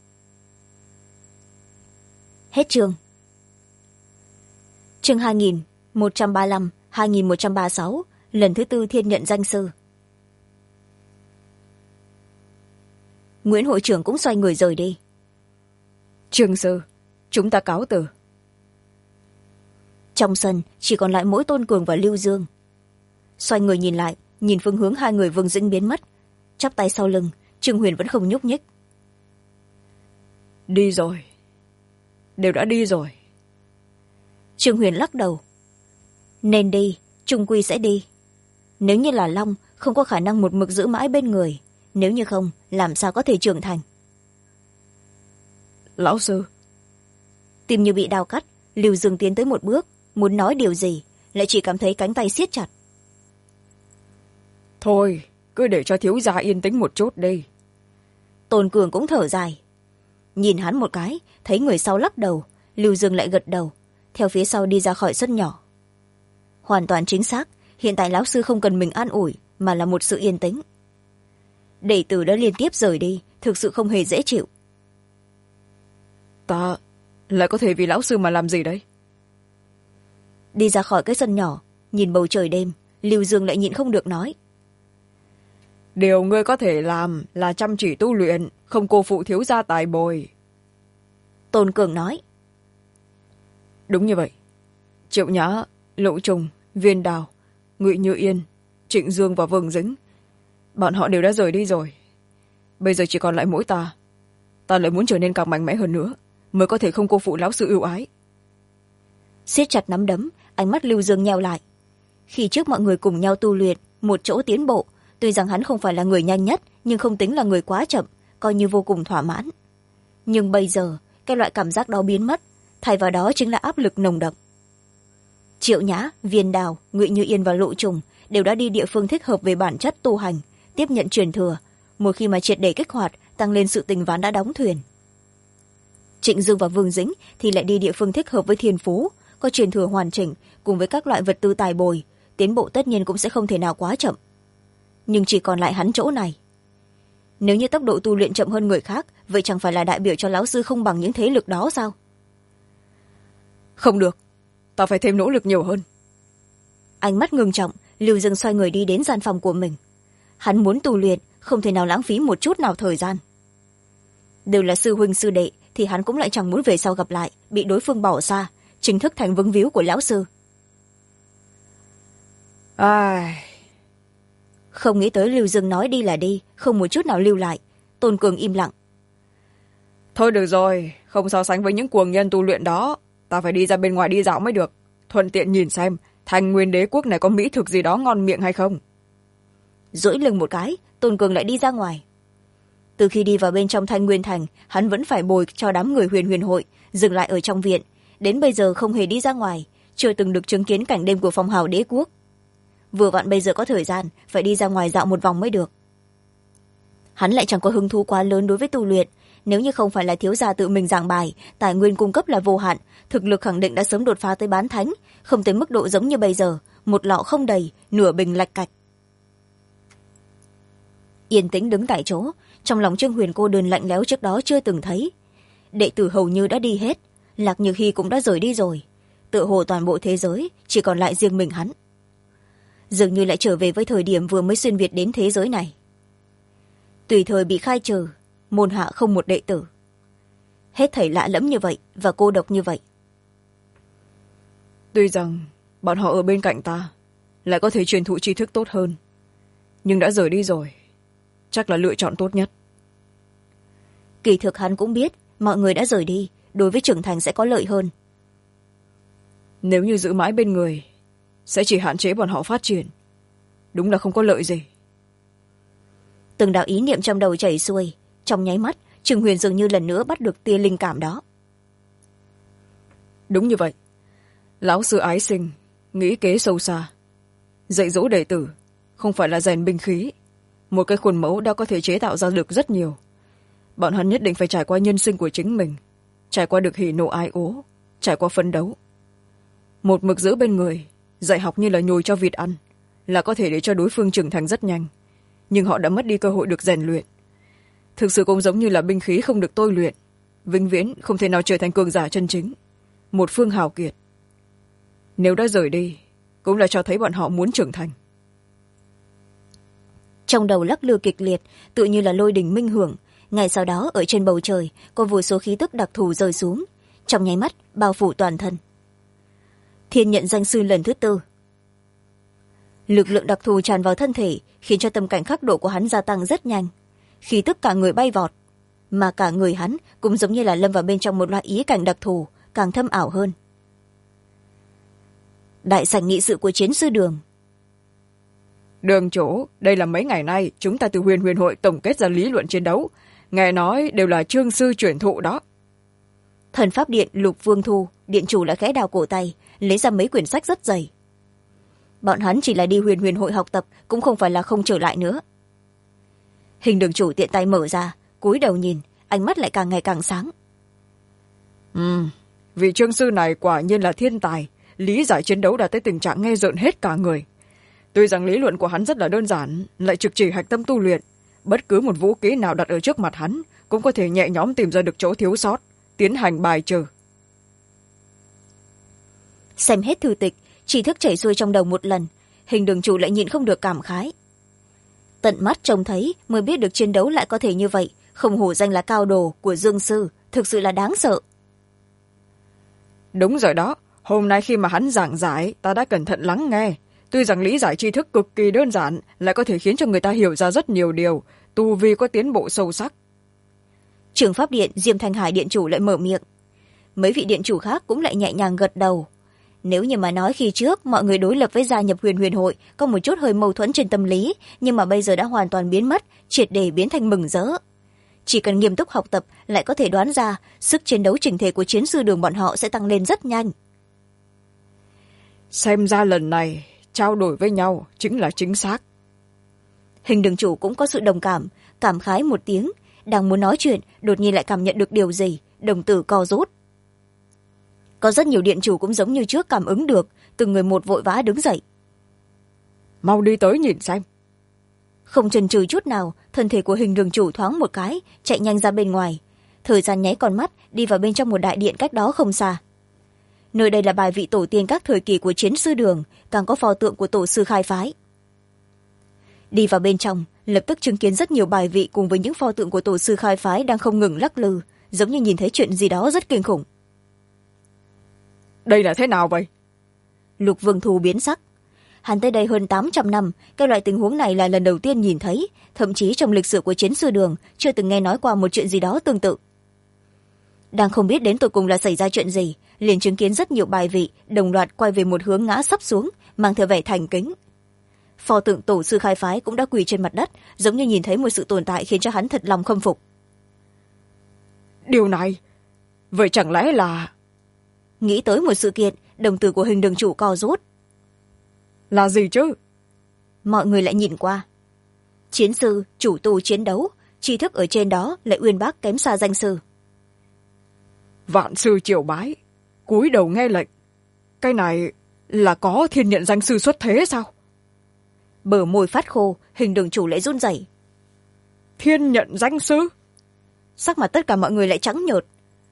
Hết chương. Chương 2135, 2136, lần thứ tư thiên nhận danh sư. Nguyễn hội trưởng cũng xoay người rời đi. Trương sư, chúng ta cáo từ. Trong sân chỉ còn lại mỗi Tôn Cường và Lưu Dương. Xoay người nhìn lại, nhìn phương hướng hai người Vương Dĩnh biến mất, chắp tay sau lưng, Trương Huyền vẫn không nhúc nhích. Đi rồi, đều đã đi rồi. Trương Huyền lắc đầu. Nên đi, trung quy sẽ đi. Nếu như là long, không có khả năng một mực giữ mãi bên người, nếu như không, làm sao có thể trưởng thành. Lão sư. Tim như bị đau cắt, Lưu Dương tiến tới một bước, muốn nói điều gì, lại chỉ cảm thấy cánh tay siết chặt. Thôi, cứ để cho thiếu gia yên tĩnh một chút đi. Tôn Cường cũng thở dài. Nhìn hắn một cái, thấy người sau lắc đầu, Lưu Dương lại gật đầu, theo phía sau đi ra khỏi sân nhỏ. Hoàn toàn chính xác, hiện tại lão sư không cần mình an ủi, mà là một sự yên tĩnh. Đệ tử đã liên tiếp rời đi, thực sự không hề dễ chịu. Ta lại có thể vì lão sư mà làm gì đấy? Đi ra khỏi cái sân nhỏ, nhìn bầu trời đêm, Lưu Dương lại nhịn không được nói. Điều ngươi có thể làm là chăm chỉ tu luyện, không cô phụ thiếu gia tài bồi. Tôn Cường nói. Đúng như vậy. Triệu Nhã, Lộ Trùng, Viên Đào, Ngụy Như Yên, Trịnh Dương và Vương Dĩnh, bọn họ đều đã rời đi rồi. Bây giờ chỉ còn lại mỗi ta. Ta lại muốn trở nên càng mạnh mẽ hơn nữa, mới có thể không cô phụ lão sư ưu ái. Siết chặt nắm đấm, ánh mắt Lưu Dương nheo lại. Khi trước mọi người cùng nhau tu luyện, một chỗ tiến bộ, tuy rằng hắn không phải là người nhanh nhất, nhưng không tính là người quá chậm, coi như vô cùng thỏa mãn. Nhưng bây giờ, cái loại cảm giác đó biến mất, thay vào đó chính là áp lực nồng đậm. Triệu Nhã, Viên Đào, Ngụy Như Yên và Lộ Trùng đều đã đi địa phương thích hợp về bản chất tu hành, tiếp nhận truyền thừa. Một khi mà triệt để kích hoạt, tăng lên sự tình ván đã đóng thuyền. Trịnh Dương và Vương Dĩnh thì lại đi địa phương thích hợp với thiên phú, có truyền thừa hoàn chỉnh cùng với các loại vật tư tài bồi, tiến bộ tất nhiên cũng sẽ không thể nào quá chậm. Nhưng chỉ còn lại hắn chỗ này. Nếu như tốc độ tu luyện chậm hơn người khác, vậy chẳng phải là đại biểu cho lão sư không bằng những thế lực đó sao? Không được, ta phải thêm nỗ lực nhiều hơn. Ánh mắt ngưng trọng, Lưu Dương xoay người đi đến gian phòng của mình. Hắn muốn tu luyện, không thể nào lãng phí một chút nào thời gian. Đều là sư huynh sư đệ, thì hắn cũng lại chẳng muốn về sau gặp lại, bị đối phương bỏ xa, chính thức thành vướng víu của lão sư. Ai... Không nghĩ tới Lưu Dương nói đi là đi, không một chút nào lưu lại. Tôn Cường im lặng. Thôi được rồi, không so sánh với những cuồng nhân tu luyện đó, ta phải đi ra bên ngoài đi dạo mới được, thuận tiện nhìn xem Thanh Nguyên Đế quốc này có mỹ thực gì đó ngon miệng hay không. Duỗi lưng một cái, Tôn Cường lại đi ra ngoài. Từ khi đi vào bên trong Thanh Nguyên thành, hắn vẫn phải bồi cho đám người Huyền Huyền hội dừng lại ở trong viện, đến bây giờ không hề đi ra ngoài, chưa từng được chứng kiến cảnh đêm của phong hào đế quốc. Vừa vặn bây giờ có thời gian, phải đi ra ngoài dạo một vòng mới được. Hắn lại chẳng có hứng thú quá lớn đối với tu luyện, nếu như không phải là thiếu gia tự mình giảng bài, tài nguyên cung cấp là vô hạn, thực lực khẳng định đã sớm đột phá tới bán thánh, không tới mức độ giống như bây giờ, một lọ không đầy, nửa bình lạch cạch. Yên tĩnh đứng tại chỗ, trong lòng Trương Huyền cô đơn lạnh lẽo trước đó chưa từng thấy. Đệ tử hầu như đã đi hết, Lạc Như Hy cũng đã rời đi rồi, tựa hồ toàn bộ thế giới chỉ còn lại riêng mình hắn. Dường như lại trở về với thời điểm vừa mới xuyên việt đến thế giới này. Tùy thời bị khai trừ, môn hạ không một đệ tử. Hết thảy lạ lẫm như vậy và cô độc như vậy. Tuy rằng bọn họ ở bên cạnh ta lại có thể truyền thụ tri thức tốt hơn, nhưng đã rời đi rồi, chắc là lựa chọn tốt nhất. Kỳ thực hắn cũng biết mọi người đã rời đi, đối với trưởng thành sẽ có lợi hơn. Nếu như giữ mãi bên người, sẽ chỉ hạn chế bọn họ phát triển, đúng là không có lợi gì. Từng đạo ý niệm trong đầu chảy xuôi, trong nháy mắt Trương Huyền dường như lần nữa bắt được tia linh cảm đó. Đúng như vậy, lão sư ái sinh nghĩ kế sâu xa, dạy dỗ đệ tử không phải là rèn binh khí, một cái khuôn mẫu đã có thể chế tạo ra được rất nhiều. Bọn hắn nhất định phải trải qua nhân sinh của chính mình, trải qua được hỉ nộ ái ố, trải qua phấn đấu. Một mực giữ bên người, dạy học như là nhồi cho vịt ăn, là có thể để cho đối phương trưởng thành rất nhanh, nhưng họ đã mất đi cơ hội được rèn luyện. Thực sự cũng giống như là binh khí không được tôi luyện, vĩnh viễn không thể nào trở thành cường giả chân chính, một phương hào kiệt. Nếu đã rời đi, cũng là cho thấy bọn họ muốn trưởng thành. Trong đầu lắc lư kịch liệt, tự như là lôi đình minh hưởng. Ngay sau đó ở trên bầu trời có vô số khí tức đặc thù rơi xuống, trong nháy mắt bao phủ toàn thân. Thiên nhận danh sư lần thứ 4. Lực lượng đặc thù tràn vào thân thể, khiến cho tâm cảnh khắc độ của hắn gia tăng rất nhanh. Khí tức cả người bay vọt, mà cả người hắn cũng giống như là lâm vào bên trong một loại ý cảnh đặc thù, càng thâm ảo hơn. Đại sảnh nghị sự của Chiến sư Đường. Đường chủ, đây là mấy ngày nay chúng ta từ huyền huyền hội tổng kết ra lý luận chiến đấu, nghe nói đều là Trương sư chuyển thụ đó. Thần pháp điện Lục Vương Thu, điện chủ lại khẽ đào cổ tay, lấy ra mấy quyển sách rất dày. Bọn hắn chỉ là đi huyền huyền hội học tập, cũng không phải là không trở lại nữa. Hình đường chủ tiện tay mở ra, cúi đầu nhìn, ánh mắt lại càng ngày càng sáng. Vị Trương sư này quả nhiên là thiên tài, lý giải chiến đấu đã tới tình trạng nghe rợn hết cả người. Tuy rằng lý luận của hắn rất là đơn giản, lại trực chỉ hạch tâm tu luyện, bất cứ một vũ khí nào đặt ở trước mặt hắn cũng có thể nhẹ nhõm tìm ra được chỗ thiếu sót, tiến hành bài trừ. Xem hết thư tịch, tri thức chảy xuôi trong đầu một lần, hình đường chủ lại nhịn không được cảm khái. Tận mắt trông thấy mới biết được chiến đấu lại có thể như vậy, không hổ danh là cao đồ của Dương sư, thực sự là đáng sợ. Đúng rồi đó, hôm nay khi mà hắn giảng giải, ta đã cẩn thận lắng nghe. Tuy rằng lý giải tri thức cực kỳ đơn giản, lại có thể khiến cho người ta hiểu ra rất nhiều điều, tu vi có tiến bộ sâu sắc. Trưởng pháp điện Diêm Thanh Hải điện chủ lại mở miệng. Mấy vị điện chủ khác cũng lại nhẹ nhàng gật đầu. Nếu như mà nói khi trước mọi người đối lập với gia nhập huyền huyền hội có một chút hơi mâu thuẫn trên tâm lý, nhưng mà bây giờ đã hoàn toàn biến mất, triệt để biến thành mừng rỡ. Chỉ cần nghiêm túc học tập lại có thể đoán ra sức chiến đấu chỉnh thể của Chiến sư Đường bọn họ sẽ tăng lên rất nhanh. Xem ra lần này trao đổi với nhau chính là chính xác. Hình đường chủ cũng có sự đồng cảm, cảm khái một tiếng, đang muốn nói chuyện đột nhiên lại cảm nhận được điều gì, đồng tử co rút. Có rất nhiều điện chủ cũng giống như trước cảm ứng được, từng người một vội vã đứng dậy. Mau đi tới nhìn xem. Không chần chừ chút nào, thân thể của hình đường chủ thoáng một cái, chạy nhanh ra bên ngoài. Thời gian nháy con mắt, đi vào bên trong một đại điện cách đó không xa. Nơi đây là bài vị tổ tiên các thời kỳ của Chiến sư Đường, càng có pho tượng của tổ sư khai phái. Đi vào bên trong, lập tức chứng kiến rất nhiều bài vị cùng với những pho tượng của tổ sư khai phái đang không ngừng lắc lư, giống như nhìn thấy chuyện gì đó rất kinh khủng. Đây là thế nào vậy? Lục Vương Thu biến sắc. Hắn tới đây hơn 800 năm, cái loại tình huống này là lần đầu tiên nhìn thấy, thậm chí trong lịch sử của Chiến sư Đường chưa từng nghe nói qua một chuyện gì đó tương tự. Đang không biết đến tột cùng là xảy ra chuyện gì, liền chứng kiến rất nhiều bài vị đồng loạt quay về một hướng ngã sắp xuống, mang theo vẻ thành kính. Pho tượng tổ sư khai phái cũng đã quỳ trên mặt đất, giống như nhìn thấy một sự tồn tại khiến cho hắn thật lòng khâm phục. Điều này, vậy chẳng lẽ là... Nghĩ tới một sự kiện, đồng tử của hình đường chủ co rút. Là gì chứ? Mọi người lại nhìn qua. Chiến sư, chủ tu chiến đấu, tri thức ở trên đó lại uyên bác kém xa danh sư. Vạn sư triều bái, cúi đầu nghe lệnh. Cái này là có thiên nhận danh sư xuất thế sao? Bờ môi phát khô, hình đường chủ lại run rẩy. Thiên nhận danh sư? Sắc mặt tất cả mọi người lại trắng nhợt.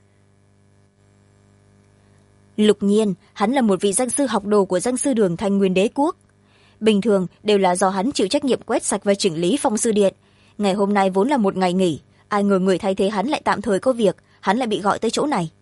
Lục Nhiên, hắn là một vị danh sư học đồ của danh sư Đường Thanh Nguyên Đế Quốc. Bình thường đều là do hắn chịu trách nhiệm quét sạch và chỉnh lý Phong sư điện. Ngày hôm nay vốn là một ngày nghỉ, ai ngờ người thay thế hắn lại tạm thời có việc, hắn lại bị gọi tới chỗ này.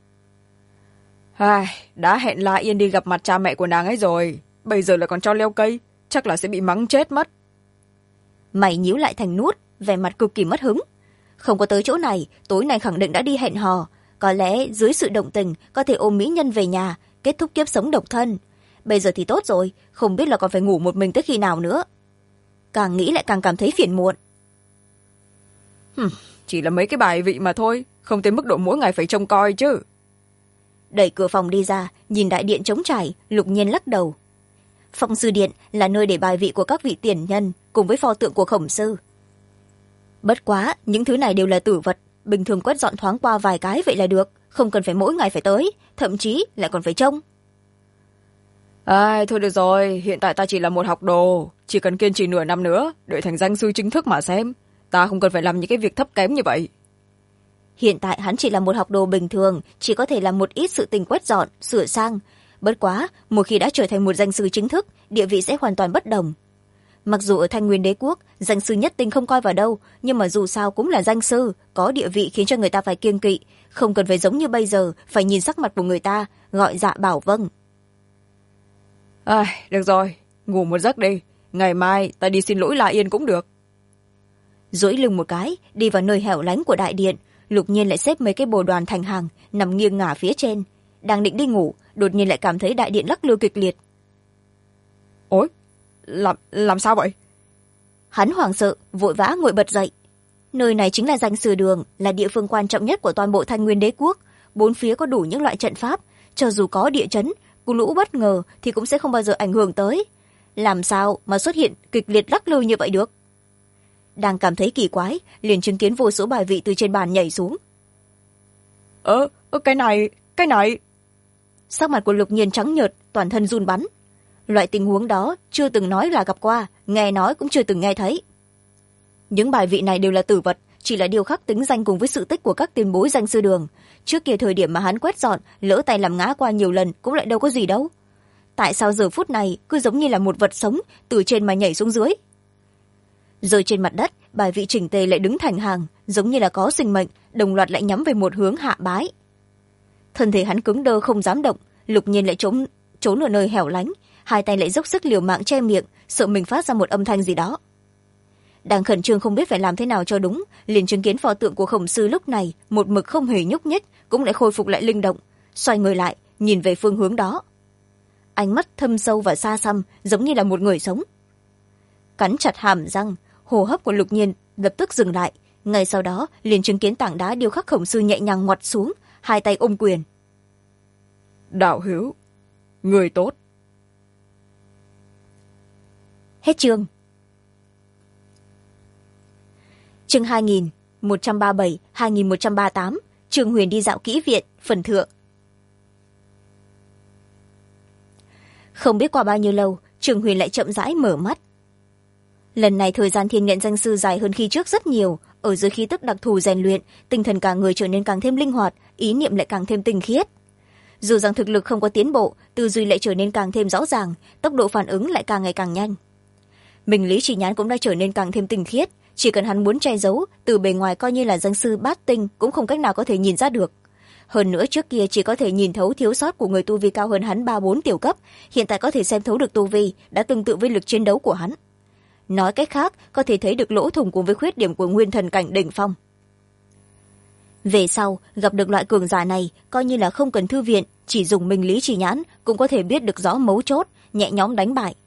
Đã hẹn La Yên đi gặp mặt cha mẹ của nàng ấy rồi, bây giờ lại còn cho leo cây, chắc là sẽ bị mắng chết mất. Mày nhíu lại thành nút, vẻ mặt cực kỳ mất hứng. Không có tới chỗ này, tối nay khẳng định đã đi hẹn hò, có lẽ dưới sự động tình có thể ôm mỹ nhân về nhà, kết thúc kiếp sống độc thân. Bây giờ thì tốt rồi, không biết là còn phải ngủ một mình tới khi nào nữa. Càng nghĩ lại càng cảm thấy phiền muộn. Chỉ là mấy cái bài vị mà thôi, không tới mức độ mỗi ngày phải trông coi chứ. Đẩy cửa phòng đi ra, nhìn đại điện trống trải, Lục Nhiên lắc đầu. Phong sư điện là nơi để bài vị của các vị tiền nhân cùng với pho tượng của khổng sư. Bất quá những thứ này đều là tử vật, bình thường quét dọn thoáng qua vài cái vậy là được, không cần phải mỗi ngày phải tới, thậm chí lại còn phải trông. Thôi được rồi, hiện tại ta chỉ là một học đồ, chỉ cần kiên trì nửa năm nữa đợi thành danh sư chính thức mà xem, ta không cần phải làm những cái việc thấp kém như vậy. Hiện tại hắn chỉ là một học đồ bình thường, chỉ có thể làm một ít sự tình quét dọn sửa sang. Bất quá một khi đã trở thành một danh sư chính thức, địa vị sẽ hoàn toàn bất đồng. Mặc dù ở Thanh Nguyên Đế quốc danh sư nhất tinh không coi vào đâu, nhưng mà dù sao cũng là danh sư, có địa vị khiến cho người ta phải kiêng kỵ, không cần phải giống như bây giờ phải nhìn sắc mặt của người ta gọi dạ bảo vâng. Được rồi, ngủ một giấc đi, ngày mai ta đi xin lỗi La Yên cũng được. Duỗi lưng một cái đi vào nơi hẻo lánh của đại điện, Lục Nhiên lại xếp mấy cái bồ đoàn thành hàng nằm nghiêng ngả phía trên, đang định đi ngủ đột nhiên lại cảm thấy đại điện lắc lư kịch liệt. Ôi, làm sao vậy? Hắn hoảng sợ vội vã ngồi bật dậy. Nơi này chính là danh sư đường, là địa phương quan trọng nhất của toàn bộ Thanh Nguyên Đế quốc, bốn phía có đủ những loại trận pháp, cho dù có địa chấn lũ bất ngờ thì cũng sẽ không bao giờ ảnh hưởng tới, làm sao mà xuất hiện kịch liệt lắc lư như vậy được. Đang cảm thấy kỳ quái, liền chứng kiến vô số bài vị từ trên bàn nhảy xuống. Cái này. Sắc mặt của Lục Nhiên trắng nhợt, toàn thân run bắn. Loại tình huống đó chưa từng nói là gặp qua, nghe nói cũng chưa từng nghe thấy. Những bài vị này đều là tử vật, chỉ là điêu khắc tính danh cùng với sự tích của các tiền bối danh sư đường. Trước kia thời điểm mà hắn quét dọn, lỡ tay làm ngã qua nhiều lần cũng lại đâu có gì đâu. Tại sao giờ phút này cứ giống như là một vật sống từ trên mà nhảy xuống dưới? Rồi trên mặt đất, bài vị chỉnh tề lại đứng thành hàng, giống như là có sinh mệnh, đồng loạt lại nhắm về một hướng hạ bái. Thân thể hắn cứng đơ không dám động, Lục Nhiên lại trốn ở nơi hẻo lánh, hai tay lại dốc sức liều mạng che miệng, sợ mình phát ra một âm thanh gì đó. Đang khẩn trương không biết phải làm thế nào cho đúng, liền chứng kiến pho tượng của khổng sư lúc này một mực không hề nhúc nhích, cũng lại khôi phục lại linh động, xoay người lại nhìn về phương hướng đó. Ánh mắt thâm sâu và xa xăm, giống như là một người sống. Cắn chặt hàm răng, hô hấp của Lục Nhiên lập tức dừng lại, ngay sau đó liền chứng kiến tảng đá điêu khắc khổng sư nhẹ nhàng ngoặt xuống, hai tay ôm quyền. Đạo hữu, người tốt. Hết chương. Chương 2137 2138, Trường Huyền đi dạo kỹ viện, phần thượng. Không biết qua bao nhiêu lâu, Trường Huyền lại chậm rãi mở mắt. Lần này thời gian thiên nhận danh sư dài hơn khi trước rất nhiều, ở dưới khí tức đặc thù rèn luyện, tinh thần cả người trở nên càng thêm linh hoạt, ý niệm lại càng thêm tinh khiết. Dù rằng thực lực không có tiến bộ, tư duy lại trở nên càng thêm rõ ràng, tốc độ phản ứng lại càng ngày càng nhanh. Minh lý chỉ nhãn cũng đã trở nên càng thêm tinh khiết, chỉ cần hắn muốn che giấu, từ bề ngoài coi như là danh sư bát tinh cũng không cách nào có thể nhìn ra được. Hơn nữa trước kia chỉ có thể nhìn thấu thiếu sót của người tu vi cao hơn hắn 3-4 tiểu cấp, hiện tại có thể xem thấu được tu vi, đã tương tự với lực chiến đấu của hắn. Nói cách khác, có thể thấy được lỗ thủng cùng với khuyết điểm của nguyên thần cảnh đỉnh phong. Về sau, gặp được loại cường giả này, coi như là không cần thư viện, chỉ dùng minh lý chỉ nhãn cũng có thể biết được rõ mấu chốt, nhẹ nhõm đánh bại.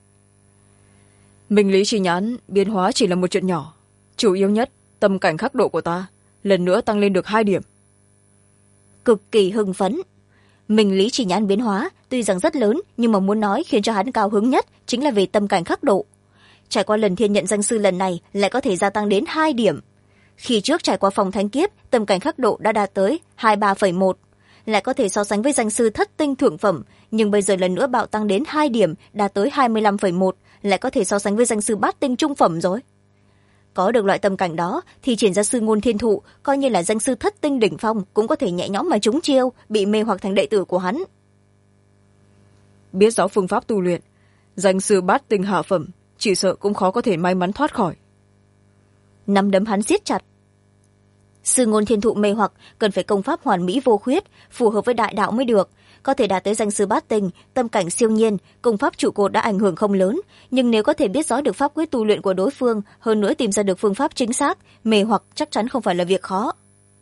Minh lý chỉ nhãn biến hóa chỉ là một chuyện nhỏ, chủ yếu nhất tâm cảnh khắc độ của ta lần nữa tăng lên được 2 điểm. Cực kỳ hưng phấn. Minh lý chỉ nhãn biến hóa tuy rằng rất lớn, nhưng mà muốn nói khiến cho hắn cao hứng nhất chính là về tâm cảnh khắc độ. Trải qua lần thiên nhận danh sư lần này lại có thể gia tăng đến 2 điểm. Khi trước trải qua phòng thánh kiếp, tâm cảnh khắc độ đã đạt tới 23,1, lại có thể so sánh với danh sư thất tinh thượng phẩm, nhưng bây giờ lần nữa bạo tăng đến 2 điểm, đạt tới 25,1, lại có thể so sánh với danh sư bát tinh trung phẩm rồi. Có được loại tâm cảnh đó thì triển ra sư ngôn thiên thụ, coi như là danh sư thất tinh đỉnh phong cũng có thể nhẹ nhõm mà trúng chiêu, bị mê hoặc thành đệ tử của hắn. Biết rõ phương pháp tu luyện, danh sư bát tinh hạ phẩm chỉ sợ cũng khó có thể may mắn thoát khỏi. Nắm đấm hắn siết chặt. Sư ngôn thiên thụ mê hoặc cần phải công pháp hoàn mỹ vô khuyết, phù hợp với đại đạo mới được, có thể đạt tới danh sư bát tinh, tâm cảnh siêu nhiên, công pháp trụ cột đã ảnh hưởng không lớn, nhưng nếu có thể biết rõ được pháp quyết tu luyện của đối phương, hơn nữa tìm ra được phương pháp chính xác, mê hoặc chắc chắn không phải là việc khó.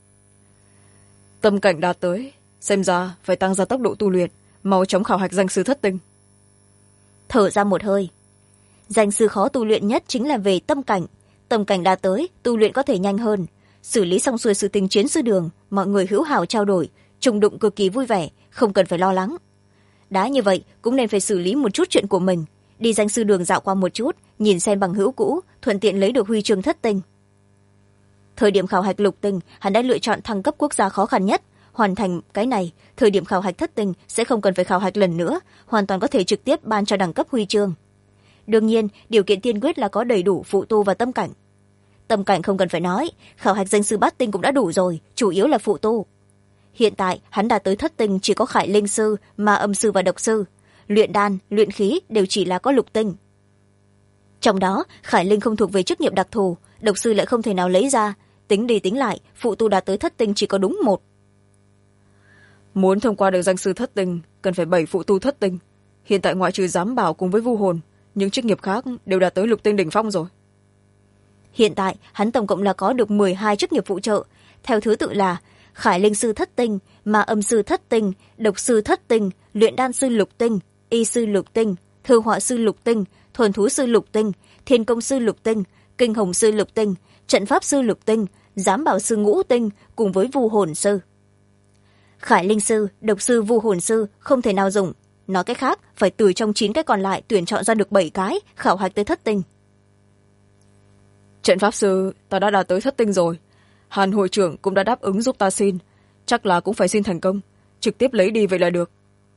Tâm cảnh đạt tới, xem ra phải tăng ra tốc độ tu luyện, mau chóng khảo hạch danh sư thất tinh. Thở ra một hơi. Danh sư khó tu luyện nhất chính là về tâm cảnh đạt tới, tu luyện có thể nhanh hơn. Xử lý xong xuôi sự tình chiến sư đường, mọi người hữu hảo trao đổi, trùng đụng cực kỳ vui vẻ, không cần phải lo lắng. đã như vậy cũng nên phải xử lý một chút chuyện của mình, đi danh sư đường dạo qua một chút, nhìn xem bằng hữu cũ, thuận tiện lấy được huy chương thất tinh. Thời điểm khảo hạch lục tinh, hắn đã lựa chọn thăng cấp quốc gia khó khăn nhất. Hoàn thành cái này, thời điểm khảo hạch thất tinh sẽ không cần phải khảo hạch lần nữa, hoàn toàn có thể trực tiếp ban cho đẳng cấp huy chương. Đương nhiên, điều kiện tiên quyết là có đầy đủ phụ tu và tâm cảnh. Tâm cảnh không cần phải nói, khảo hạch danh sư bát tinh cũng đã đủ rồi, chủ yếu là phụ tu. Hiện tại hắn đã tới thất tinh, chỉ có khải linh sư, ma âm sư và độc sư. Luyện đan, luyện khí đều chỉ là có lục tinh. Trong đó, khải linh không thuộc về chức nghiệp đặc thù, độc sư lại không thể nào lấy ra. Tính đi tính lại, phụ tu đạt tới thất tinh chỉ có đúng một. Muốn thông qua được danh sư thất tinh cần phải 7 phụ tu thất tinh. Hiện tại ngoại trừ giám bảo cùng với vu hồn, những chức nghiệp khác đều đạt tới lục tinh đỉnh phong rồi. Hiện tại hắn tổng cộng là có được 12 chức nghiệp phụ trợ, theo thứ tự là khải linh sư thất tinh, ma âm sư thất tinh, độc sư thất tinh, luyện đan sư lục tinh, y sư lục tinh, thư họa sư lục tinh, thuần thú sư lục tinh, thiên công sư lục tinh, kinh hồng sư lục tinh, trận pháp sư lục tinh, giám bảo sư ngũ tinh cùng với vu hồn sư. Khải linh sư, độc sư, vu hồn sư không thể nào dùng, nói cách khác phải từ trong 9 cái còn lại tuyển chọn ra được 7 cái khảo hạch tới thất tinh. Trận pháp sư ta đã đạt tới thất tinh rồi, Hàn hội trưởng cũng đã đáp ứng giúp ta xin, chắc là cũng phải xin thành công, trực tiếp lấy đi vậy là được.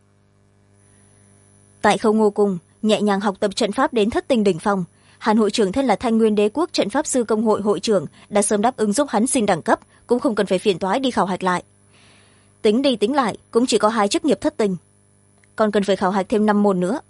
Tại Khâu Ngô Cung nhẹ nhàng học tập trận pháp đến thất tinh đỉnh phong, Hàn hội trưởng thân là Thanh Nguyên Đế quốc trận pháp sư công hội hội trưởng đã sớm đáp ứng giúp hắn xin đẳng cấp, cũng không cần phải phiền toái đi khảo hạch lại. Tính đi tính lại cũng chỉ có 2 chức nghiệp thất tinh, còn cần phải khảo hạch thêm 5 môn nữa.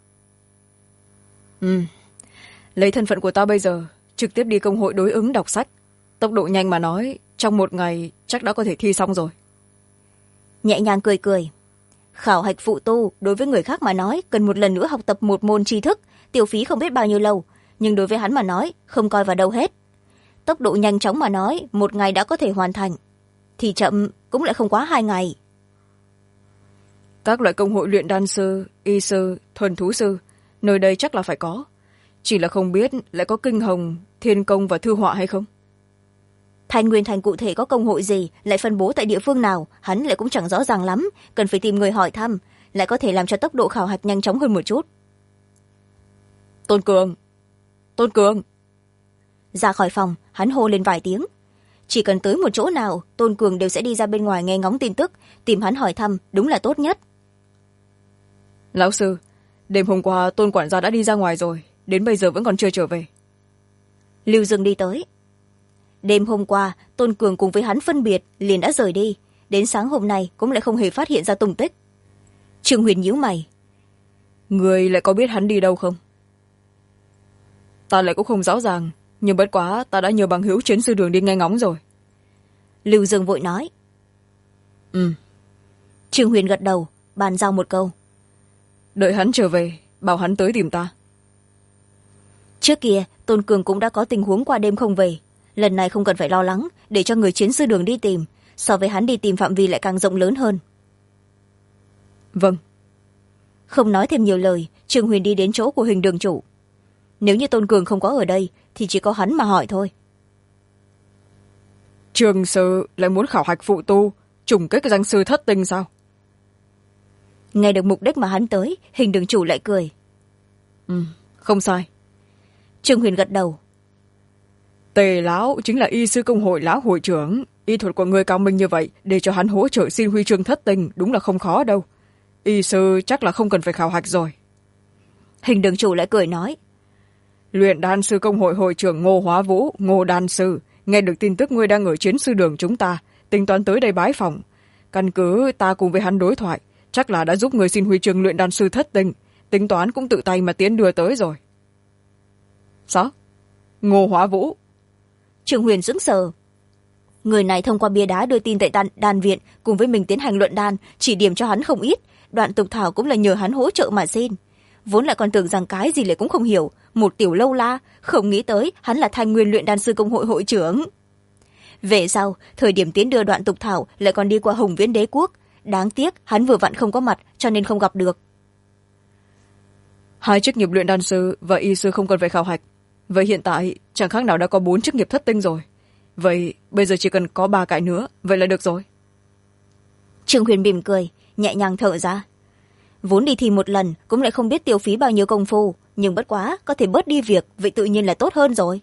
Lấy thân phận của ta bây giờ trực tiếp đi công hội đối ứng đọc sách, tốc độ nhanh mà nói trong 1 ngày chắc đã có thể thi xong rồi. Nhẹ nhàng cười cười, khảo hạch phụ tu đối với người khác mà nói cần một lần nữa học tập một môn tri thức, tiêu phí không biết bao nhiêu lâu, nhưng đối với hắn mà nói không coi vào đâu hết. Tốc độ nhanh chóng mà nói 1 ngày đã có thể hoàn thành, thì chậm cũng lại không quá 2 ngày. Các loại công hội luyện đan sư, y sư, thuần thú sư nơi đây chắc là phải có, chỉ là không biết lại có kinh hồng, thiên công và thư họa hay không. Thanh Nguyên Thành cụ thể có công hội gì, lại phân bố tại địa phương nào, hắn lại cũng chẳng rõ ràng lắm, cần phải tìm người hỏi thăm, lại có thể làm cho tốc độ khảo hạch nhanh chóng hơn một chút. Tôn Cường, Tôn Cường. Ra khỏi phòng, hắn hô lên vài tiếng. Chỉ cần tới một chỗ nào, Tôn Cường đều sẽ đi ra bên ngoài nghe ngóng tin tức, tìm hắn hỏi thăm đúng là tốt nhất. Lão sư, đêm hôm qua Tôn quản gia đã đi ra ngoài rồi, đến bây giờ vẫn còn chưa trở về. Lưu Dương đi tới. Đêm hôm qua Tôn Cường cùng với hắn phân biệt liền đã rời đi, đến sáng hôm nay cũng lại không hề phát hiện ra tung tích. Trương Huyền nhíu mày. Người lại có biết hắn đi đâu không? Ta lại cũng không rõ ràng, nhưng bất quá ta đã nhờ bằng hữu chiến sư đường đi nghe ngóng rồi. Lưu Dương vội nói. Trương Huyền gật đầu, bàn giao một câu. Đợi hắn trở về, bảo hắn tới tìm ta. Trước kia Tôn Cường cũng đã có tình huống qua đêm không về, lần này không cần phải lo lắng, để cho người chiến sư đường đi tìm, so với hắn đi tìm phạm vi lại càng rộng lớn hơn. Vâng. Không nói thêm nhiều lời, Trương Huyền đi đến chỗ của Hình đường chủ. Nếu như Tôn Cường không có ở đây thì chỉ có hắn mà hỏi thôi. Trường sư lại muốn khảo hạch phụ tu, trùng kích danh sư thất tinh sao? Nghe được mục đích mà hắn tới, Hình đường chủ lại cười. Không sai. Trương Huyền gật đầu. Tề lão chính là y sư công hội lão hội trưởng, y thuật của người cao minh như vậy, để cho hắn hỗ trợ xin huy chương thất tinh đúng là không khó đâu. Y sư chắc là không cần phải khảo hạch rồi. Hình đường chủ lại cười nói. Luyện đan sư công hội hội trưởng Ngô Hóa Vũ, Ngô đan sư, nghe được tin tức ngươi đang ở chiến sư đường chúng ta, tính toán tới đây bái phỏng. Căn cứ ta cùng với hắn đối thoại, chắc là đã giúp người xin huy chương luyện đan sư thất tinh, tính toán cũng tự tay mà tiến đưa tới rồi. Sao? Ngô Hóa Vũ? Trương Huyền sững sờ. Người này thông qua bia đá đưa tin tại đan viện cùng với mình tiến hành luận đan, chỉ điểm cho hắn không ít, đoạn tục thảo cũng là nhờ hắn hỗ trợ mà xin. Vốn lại còn tưởng rằng cái gì lại cũng không hiểu, một tiểu lâu la, không nghĩ tới hắn là Thanh Nguyên luyện đan sư công hội hội trưởng. Về sau, thời điểm tiến đưa đoạn tục thảo lại còn đi qua Hồng Viễn Đế quốc, đáng tiếc hắn vừa vặn không có mặt cho nên không gặp được. 2 chức nghiệp luyện đan sư và y sư không cần phải khảo hạch, vậy hiện tại chẳng khác nào đã có 4 chức nghiệp thất tinh rồi, vậy bây giờ chỉ cần có 3 cái nữa vậy là được rồi. Trương Huyền mỉm cười, nhẹ nhàng thở ra. vốn đi thi một lần cũng lại không biết tiêu phí bao nhiêu công phu, nhưng bất quá có thể bớt đi việc, vậy tự nhiên là tốt hơn rồi.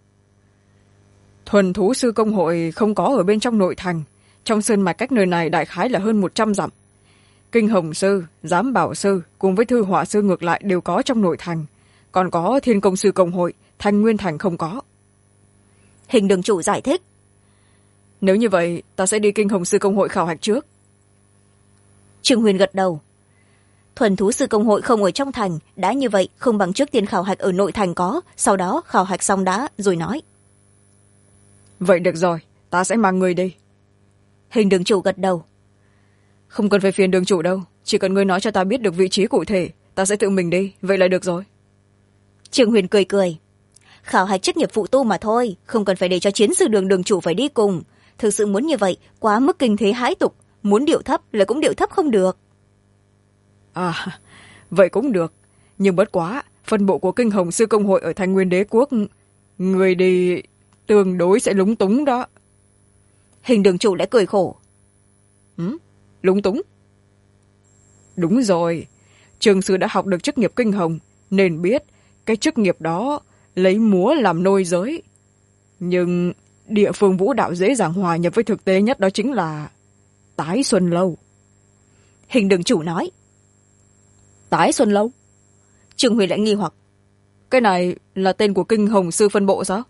Thuần thú sư công hội không có ở bên trong nội thành, trong sơn mạch cách nơi này đại khái là hơn 100 dặm. Kinh hồng sư, giám bảo sư cùng với thư họa sư ngược lại đều có trong nội thành, còn có thiên công sư công hội, thanh nguyên thành không có. Hình đường chủ giải thích. Nếu như vậy ta sẽ đi kinh hồng sư công hội khảo hạch trước. Trương Huyền gật đầu. Thuần thú sư công hội không ở trong thành, đã như vậy không bằng trước tiên khảo hạch ở nội thành có, sau đó khảo hạch xong đã rồi nói. Vậy được rồi, ta sẽ mang người đi. Hình đường chủ gật đầu. Không cần phải phiền đường chủ đâu, chỉ cần ngươi nói cho ta biết được vị trí cụ thể, ta sẽ tự mình đi, vậy là được rồi. Trương Huyền cười cười. Khảo hạch chức nghiệp phụ tu mà thôi, không cần phải để cho chiến sư đường chủ phải đi cùng. Thực sự muốn như vậy quá mức kinh thế hãi tục, muốn điệu thấp là cũng điệu thấp không được. À, vậy cũng được, nhưng bất quá phân bộ của kinh hồng sư công hội ở thanh nguyên đế quốc, người đi tương đối sẽ lúng túng đó. Hình đường chủ lại cười khổ. Lúng túng? Đúng rồi, trường sư đã học được chức nghiệp kinh hồng nên biết cái chức nghiệp đó lấy múa làm nôi giới, nhưng địa phương vũ đạo dễ dàng hòa nhập với thực tế nhất đó chính là Tái Xuân Lâu. Hình đường chủ nói. Tái Xuân Lâu? Trương Huyền lại nghi hoặc. Cái này là tên của kinh hồng sư phân bộ sao?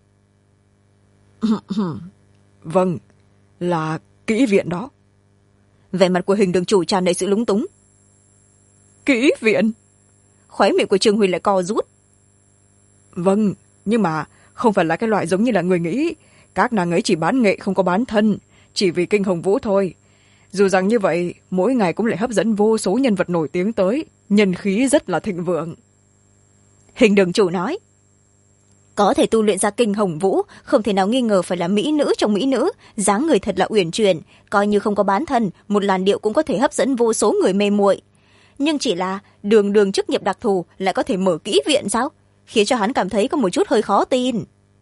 Vâng, là kỹ viện đó. Vẻ mặt của hình đường chủ tràn đầy sự lúng túng. Kỹ viện? Khóe miệng của Trương Huyền lại co rút. Vâng, nhưng mà không phải là cái loại giống như là người nghĩ. Các nàng ấy chỉ bán nghệ không có bán thân, chỉ vì kinh hồng vũ thôi. Dù rằng như vậy, mỗi ngày cũng lại hấp dẫn vô số nhân vật nổi tiếng tới, nhân khí rất là thịnh vượng. Hình đường chủ nói. Có thể tu luyện ra kinh hồng vũ, không thể nào nghi ngờ phải là mỹ nữ trong mỹ nữ, dáng người thật là uyển chuyển, coi như không có bán thân, một làn điệu cũng có thể hấp dẫn vô số người mê muội. Nhưng chỉ là đường chức nghiệp đặc thù lại có thể mở kỹ viện sao? Khiến cho hắn cảm thấy có một chút hơi khó tin.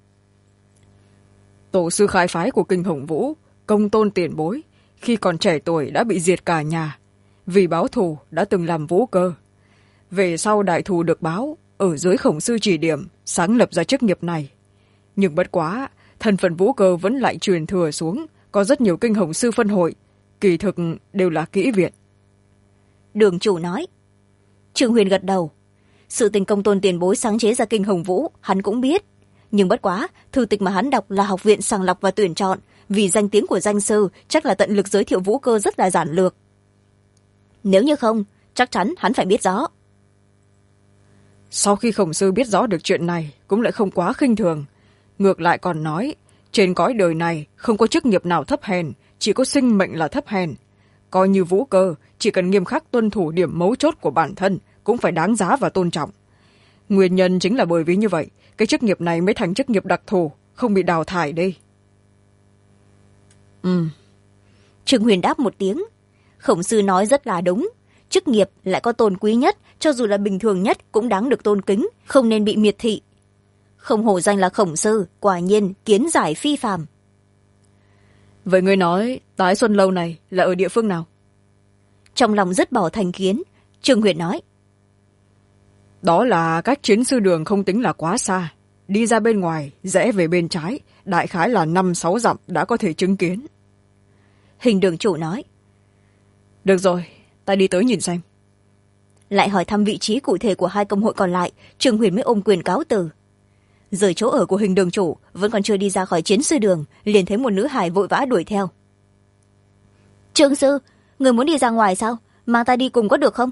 Tổ sư khai phái của kinh hồng vũ, công tôn tiền bối, khi còn trẻ tuổi đã bị diệt cả nhà, vì báo thù đã từng làm vũ cơ. Về sau đại thù được báo, ở dưới khổng sư chỉ điểm, sáng lập ra chức nghiệp này. Nhưng bất quá, thân phận vũ cơ vẫn lại truyền thừa xuống, có rất nhiều kinh hồng sư phân hội, kỳ thực đều là kỹ viện. Đường chủ nói. Trương Huyền gật đầu. Sự tình công tôn tiền bối sáng chế ra kinh hồng vũ, hắn cũng biết. Nhưng bất quá, thư tịch mà hắn đọc là học viện sàng lọc và tuyển chọn, vì danh tiếng của danh sư chắc là tận lực giới thiệu vũ cơ rất là giản lược. Nếu như không, chắc chắn hắn phải biết rõ. Sau khi khổng sư biết rõ được chuyện này, cũng lại không quá khinh thường. Ngược lại còn nói, trên cõi đời này không có chức nghiệp nào thấp hèn, chỉ có sinh mệnh là thấp hèn. Coi như vũ cơ, chỉ cần nghiêm khắc tuân thủ điểm mấu chốt của bản thân, cũng phải đáng giá và tôn trọng. Nguyên nhân chính là bởi vì như vậy, cái chức nghiệp này mới thành chức nghiệp đặc thù, không bị đào thải đi. Trương Huyền đáp một tiếng. Khổng sư nói rất là đúng. Chức nghiệp lại có tôn quý nhất, cho dù là bình thường nhất cũng đáng được tôn kính, không nên bị miệt thị. Không hổ danh là khổng sư, quả nhiên kiến giải phi phàm. Vậy ngươi nói Tái Xuân Lâu này là ở địa phương nào? Trong lòng rất bỏ thành kiến, Trương Huyền nói. Đó là cách chiến sư đường không tính là quá xa. Đi ra bên ngoài, rẽ về bên trái, đại khái là 5-6 dặm đã có thể chứng kiến. Hình đường chủ nói. Được rồi, ta đi tới nhìn xem. Lại hỏi thăm vị trí cụ thể của hai công hội còn lại, Trương Huyền mới ôm quyền cáo từ. Rời chỗ ở của hình đường chủ, vẫn còn chưa đi ra khỏi chiến sư đường, liền thấy một nữ hài vội vã đuổi theo. Trương sư, người muốn đi ra ngoài sao? Mang ta đi cùng có được không?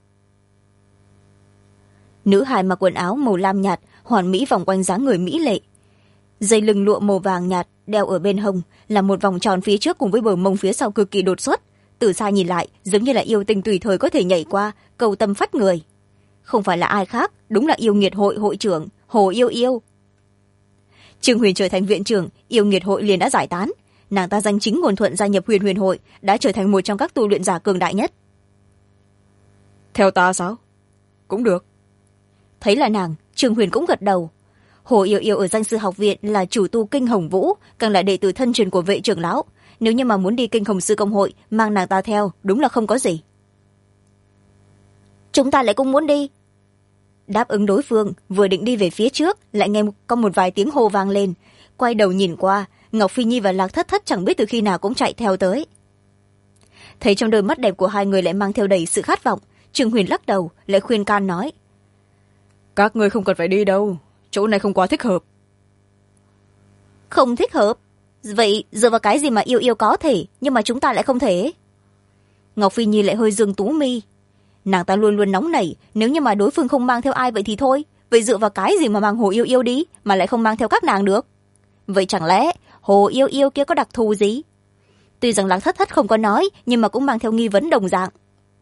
Nữ hài mặc quần áo màu lam nhạt, hoàn mỹ vòng quanh dáng người mỹ lệ. Dây lưng lụa màu vàng nhạt đeo ở bên hông, là một vòng tròn phía trước cùng với bờ mông phía sau cực kỳ đột xuất. Từ xa nhìn lại, giống như là yêu tinh tùy thời có thể nhảy qua, cầu tâm phách người. Không phải là ai khác, đúng là yêu nghiệt hội hội trưởng Hồ Yêu Yêu. Trương Huyền trở thành viện trưởng, yêu nghiệt hội liền đã giải tán. Nàng ta danh chính ngôn thuận gia nhập Huyền Huyền hội, đã trở thành một trong các tu luyện giả cường đại nhất. Theo ta sao? Cũng được. Thấy là nàng, Trương Huyền cũng gật đầu. Hồ Yêu Yêu ở danh sư học viện là chủ tu kinh hồng vũ, càng là đệ tử thân truyền của vệ trưởng lão. Nếu như mà muốn đi kinh hồng sư công hội, mang nàng ta theo đúng là không có gì. chúng ta lại cũng muốn đi. Đáp ứng đối phương, vừa định đi về phía trước lại nghe có một vài tiếng hô vang lên. Quay đầu nhìn qua, Ngọc Phi Nhi và Lạc Thất Thất chẳng biết từ khi nào cũng chạy theo tới. Thấy trong đôi mắt đẹp của hai người lại mang theo đầy sự khát vọng, Trương Huyền lắc đầu lại khuyên can nói: các ngươi không cần phải đi đâu, chỗ này không quá thích hợp. Không thích hợp? Vậy dựa vào cái gì mà yêu yêu có thể nhưng mà chúng ta lại không thể? Ngọc Phi Nhi lại hơi dương tú mi. Nàng ta luôn luôn nóng nảy, nếu như mà đối phương không mang theo ai vậy thì thôi, vậy dựa vào cái gì mà mang Hồ Yêu Yêu đi mà lại không mang theo các nàng được? Vậy chẳng lẽ Hồ Yêu Yêu kia có đặc thù gì? Tuy rằng Lạc Thất Thất không có nói, nhưng mà cũng mang theo nghi vấn đồng dạng.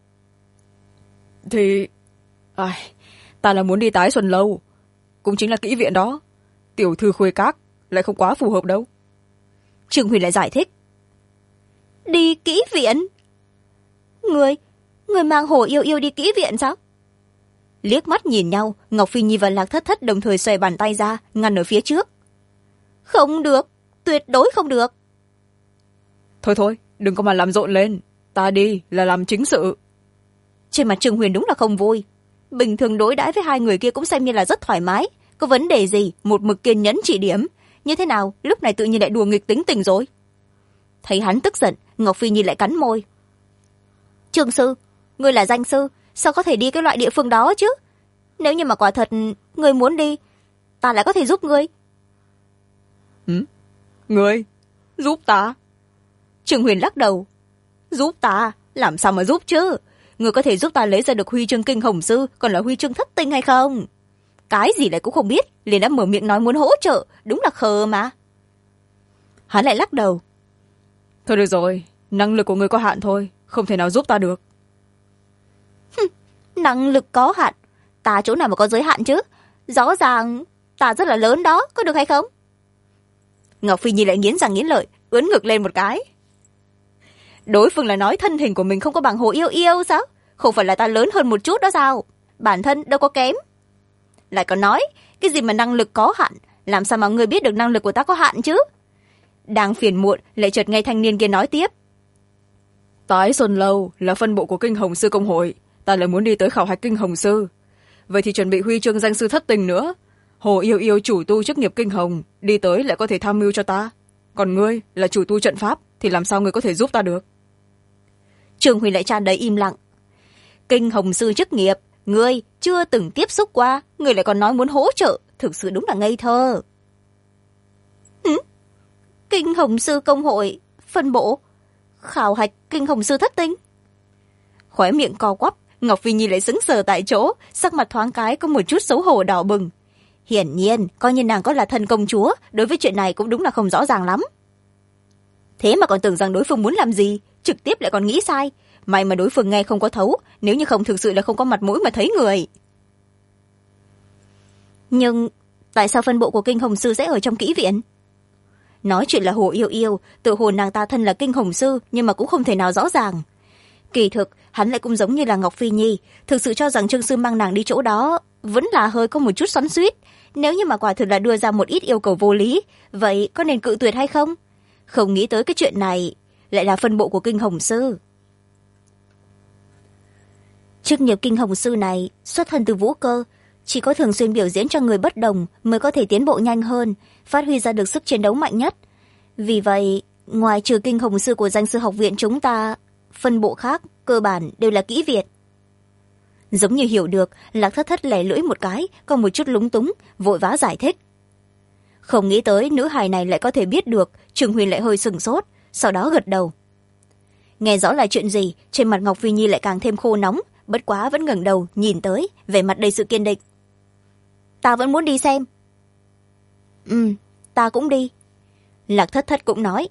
Thì ta là muốn đi Tái Xuân Lâu, cũng chính là kỹ viện đó. Tiểu thư Khuê Các lại không quá phù hợp đâu. Trương Huyền lại giải thích: đi kỹ viện? Người mang Hồ Yêu Yêu đi kỹ viện sao? Liếc mắt nhìn nhau, Ngọc Phi Nhi và Lạc Thất Thất đồng thời xòe bàn tay ra ngăn ở phía trước. Không được, tuyệt đối không được. Thôi đừng có mà làm rộn lên, ta đi là làm chính sự. Trên mặt Trương Huyền đúng là không vui. Bình thường đối đãi với hai người kia cũng xem như là rất thoải mái, có vấn đề gì một mực kiên nhẫn chỉ điểm, như thế nào lúc này tự nhiên lại đùa nghịch tính tình rồi. Thấy hắn tức giận, Ngọc Phi Nhi lại cắn môi. Trương sư, ngươi là danh sư, sao có thể đi cái loại địa phương đó chứ? Nếu như mà quả thật ngươi muốn đi, ta lại có thể giúp ngươi. Ngươi giúp ta? Trương Huyền lắc đầu. Giúp ta? Làm sao mà giúp chứ? Ngươi có thể giúp ta lấy ra được huy chương kinh hồng sư, còn là huy chương thất tinh hay không? Cái gì lại cũng không biết, liền đã mở miệng nói muốn hỗ trợ, đúng là khờ mà. Hắn lại lắc đầu. Thôi được rồi, năng lực của ngươi có hạn thôi, không thể nào giúp ta được. Năng lực có hạn? Ta chỗ nào mà có giới hạn chứ? Rõ ràng ta rất là lớn đó, có được hay không? Ngọc Phi Nhi lại nghiến răng nghiến lợi, ướn ngực lên một cái. Đối phương là nói thân hình của mình không có bằng Hồ Yêu Yêu sao? Không phải là ta lớn hơn một chút đó sao? Bản thân đâu có kém. Lại còn nói cái gì mà năng lực có hạn, làm sao mà ngươi biết được năng lực của ta có hạn chứ? Đang phiền muộn lại chợt nghe thanh niên kia nói tiếp. Tái Xuân Lâu là phân bộ của Kinh Hồng Sư Công hội, ta lại muốn đi tới khảo hạch Kinh Hồng Sư. Vậy thì chuẩn bị huy chương danh sư thất tình nữa. Hồ Yêu Yêu chủ tu chức nghiệp Kinh Hồng, đi tới lại có thể tham mưu cho ta. Còn ngươi là chủ tu trận pháp, thì làm sao ngươi có thể giúp ta được? Trương Huy lại tràn đầy im lặng. Kinh Hồng Sư chức nghiệp, ngươi chưa từng tiếp xúc qua, ngươi lại còn nói muốn hỗ trợ, thực sự đúng là ngây thơ. Kinh Hồng Sư Công hội, phân bộ, khảo hạch Kinh Hồng Sư thất tinh. Khóe miệng co quắp, Ngọc Phi Nhi lại sững sờ tại chỗ, sắc mặt thoáng cái có một chút xấu hổ đỏ bừng. Hiển nhiên, coi như nàng có là thân công chúa, đối với chuyện này cũng đúng là không rõ ràng lắm. Thế mà còn tưởng rằng đối phương muốn làm gì, trực tiếp lại còn nghĩ sai. May mà đối phương nghe không có thấu, nếu như không thực sự là không có mặt mũi mà thấy người. Nhưng tại sao phân bộ của Kinh Hồng Sư sẽ ở trong kỹ viện? Nói chuyện là Hồ Yêu Yêu, tự hồ nàng ta thân là Kinh Hồng Sư, nhưng mà cũng không thể nào rõ ràng. Kỳ thực, hắn lại cũng giống như là Ngọc Phi Nhi, thực sự cho rằng Trương Sư mang nàng đi chỗ đó, vẫn là hơi có một chút xoắn xuýt. Nếu như mà quả thực là đưa ra một ít yêu cầu vô lý, vậy có nên cự tuyệt hay không? Không nghĩ tới cái chuyện này, lại là phân bộ của Kinh Hồng Sư. Chức nghiệp Kinh Hồng Sư này xuất thân từ vũ cơ, chỉ có thường xuyên biểu diễn cho người bất đồng mới có thể tiến bộ nhanh hơn, phát huy ra được sức chiến đấu mạnh nhất. Vì vậy, ngoài trừ Kinh Hồng Sư của danh sư học viện chúng ta, phân bộ khác cơ bản đều là kỹ viện. Giống như hiểu được, Lạc Thất Thất lẻ lưỡi một cái, có một chút lúng túng, vội vã giải thích. Không nghĩ tới nữ hài này lại có thể biết được, Trường Huyền lại hơi sừng sốt, sau đó gật đầu. Nghe rõ là chuyện gì, trên mặt Ngọc Phi Nhi lại càng thêm khô nóng, bất quá vẫn ngẩng đầu nhìn tới, vẻ mặt đầy sự kiên định. Ta vẫn muốn đi xem. Ta cũng đi. Lạc Thất Thất cũng nói.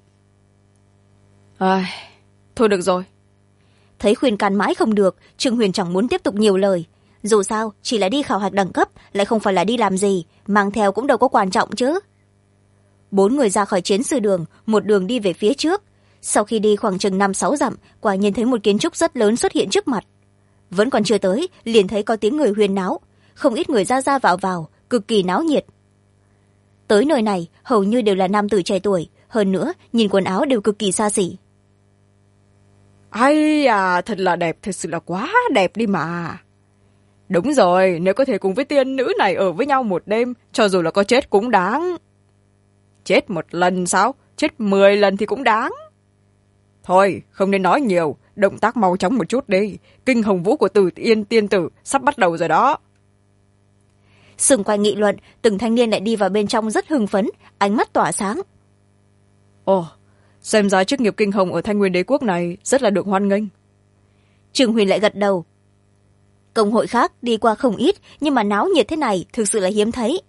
Thôi được rồi. Thấy khuyên can mãi không được, Trương Huyền chẳng muốn tiếp tục nhiều lời. Dù sao, chỉ là đi khảo hạch đẳng cấp, lại không phải là đi làm gì, mang theo cũng đâu có quan trọng chứ. 4 người ra khỏi chiến sư đường, một đường đi về phía trước. Sau khi đi khoảng chừng 5-6 dặm, quả nhiên thấy một kiến trúc rất lớn xuất hiện trước mặt. Vẫn còn chưa tới, liền thấy có tiếng người huyên náo, không ít người ra vào, cực kỳ náo nhiệt. Tới nơi này, hầu như đều là nam tử trẻ tuổi, hơn nữa, nhìn quần áo đều cực kỳ xa xỉ. Thật là đẹp, thật sự là quá đẹp đi mà. Đúng rồi, nếu có thể cùng với tiên nữ này ở với nhau một đêm, cho dù là có chết cũng đáng. Chết một lần sao? Chết 10 lần thì cũng đáng. Thôi, không nên nói nhiều, động tác mau chóng một chút đi. Kinh hồng vũ của Từ Yên tiên tử sắp bắt đầu rồi đó. Xung quanh nghị luận, từng thanh niên lại đi vào bên trong rất hưng phấn, ánh mắt tỏa sáng. Ồ, xem ra chức nghiệp kinh hồng ở Thanh Nguyên đế quốc này rất là được hoan nghênh. Trường Huyền lại gật đầu. Công hội khác đi qua không ít, nhưng mà náo nhiệt thế này thực sự là hiếm thấy.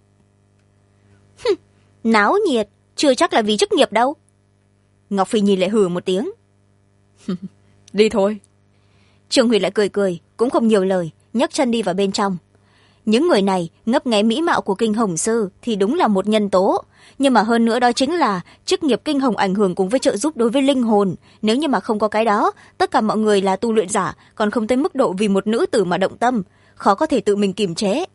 Náo nhiệt, chưa chắc là vì chức nghiệp đâu. Ngọc Phi nhìn lại hừ một tiếng. Đi thôi. Trường Huyền lại cười cười, cũng không nhiều lời, nhấc chân đi vào bên trong. Những người này ngấp nghé mỹ mạo của kinh hồng sư thì đúng là một nhân tố, nhưng mà hơn nữa đó chính là chức nghiệp kinh hồng ảnh hưởng cùng với trợ giúp đối với linh hồn. Nếu như mà không có cái đó, tất cả mọi người là tu luyện giả, còn không tới mức độ vì một nữ tử mà động tâm, khó có thể tự mình kiềm chế.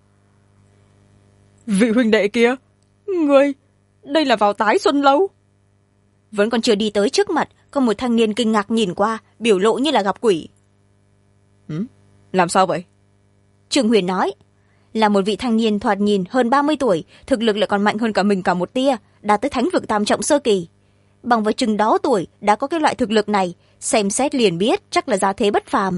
Vị huynh đệ kia, ngươi, đây là vào tái xuân lâu. Vẫn còn chưa đi tới trước mặt, có một thanh niên kinh ngạc nhìn qua, biểu lộ như là gặp quỷ. Làm sao vậy? Trường Huyền nói, là một vị thanh niên thoạt nhìn hơn 30 tuổi, thực lực lại còn mạnh hơn cả mình cả một tia, đạt tới thánh vực tam trọng sơ kỳ. Bằng với chừng đó tuổi đã có cái loại thực lực này, xem xét liền biết chắc là gia thế bất phàm.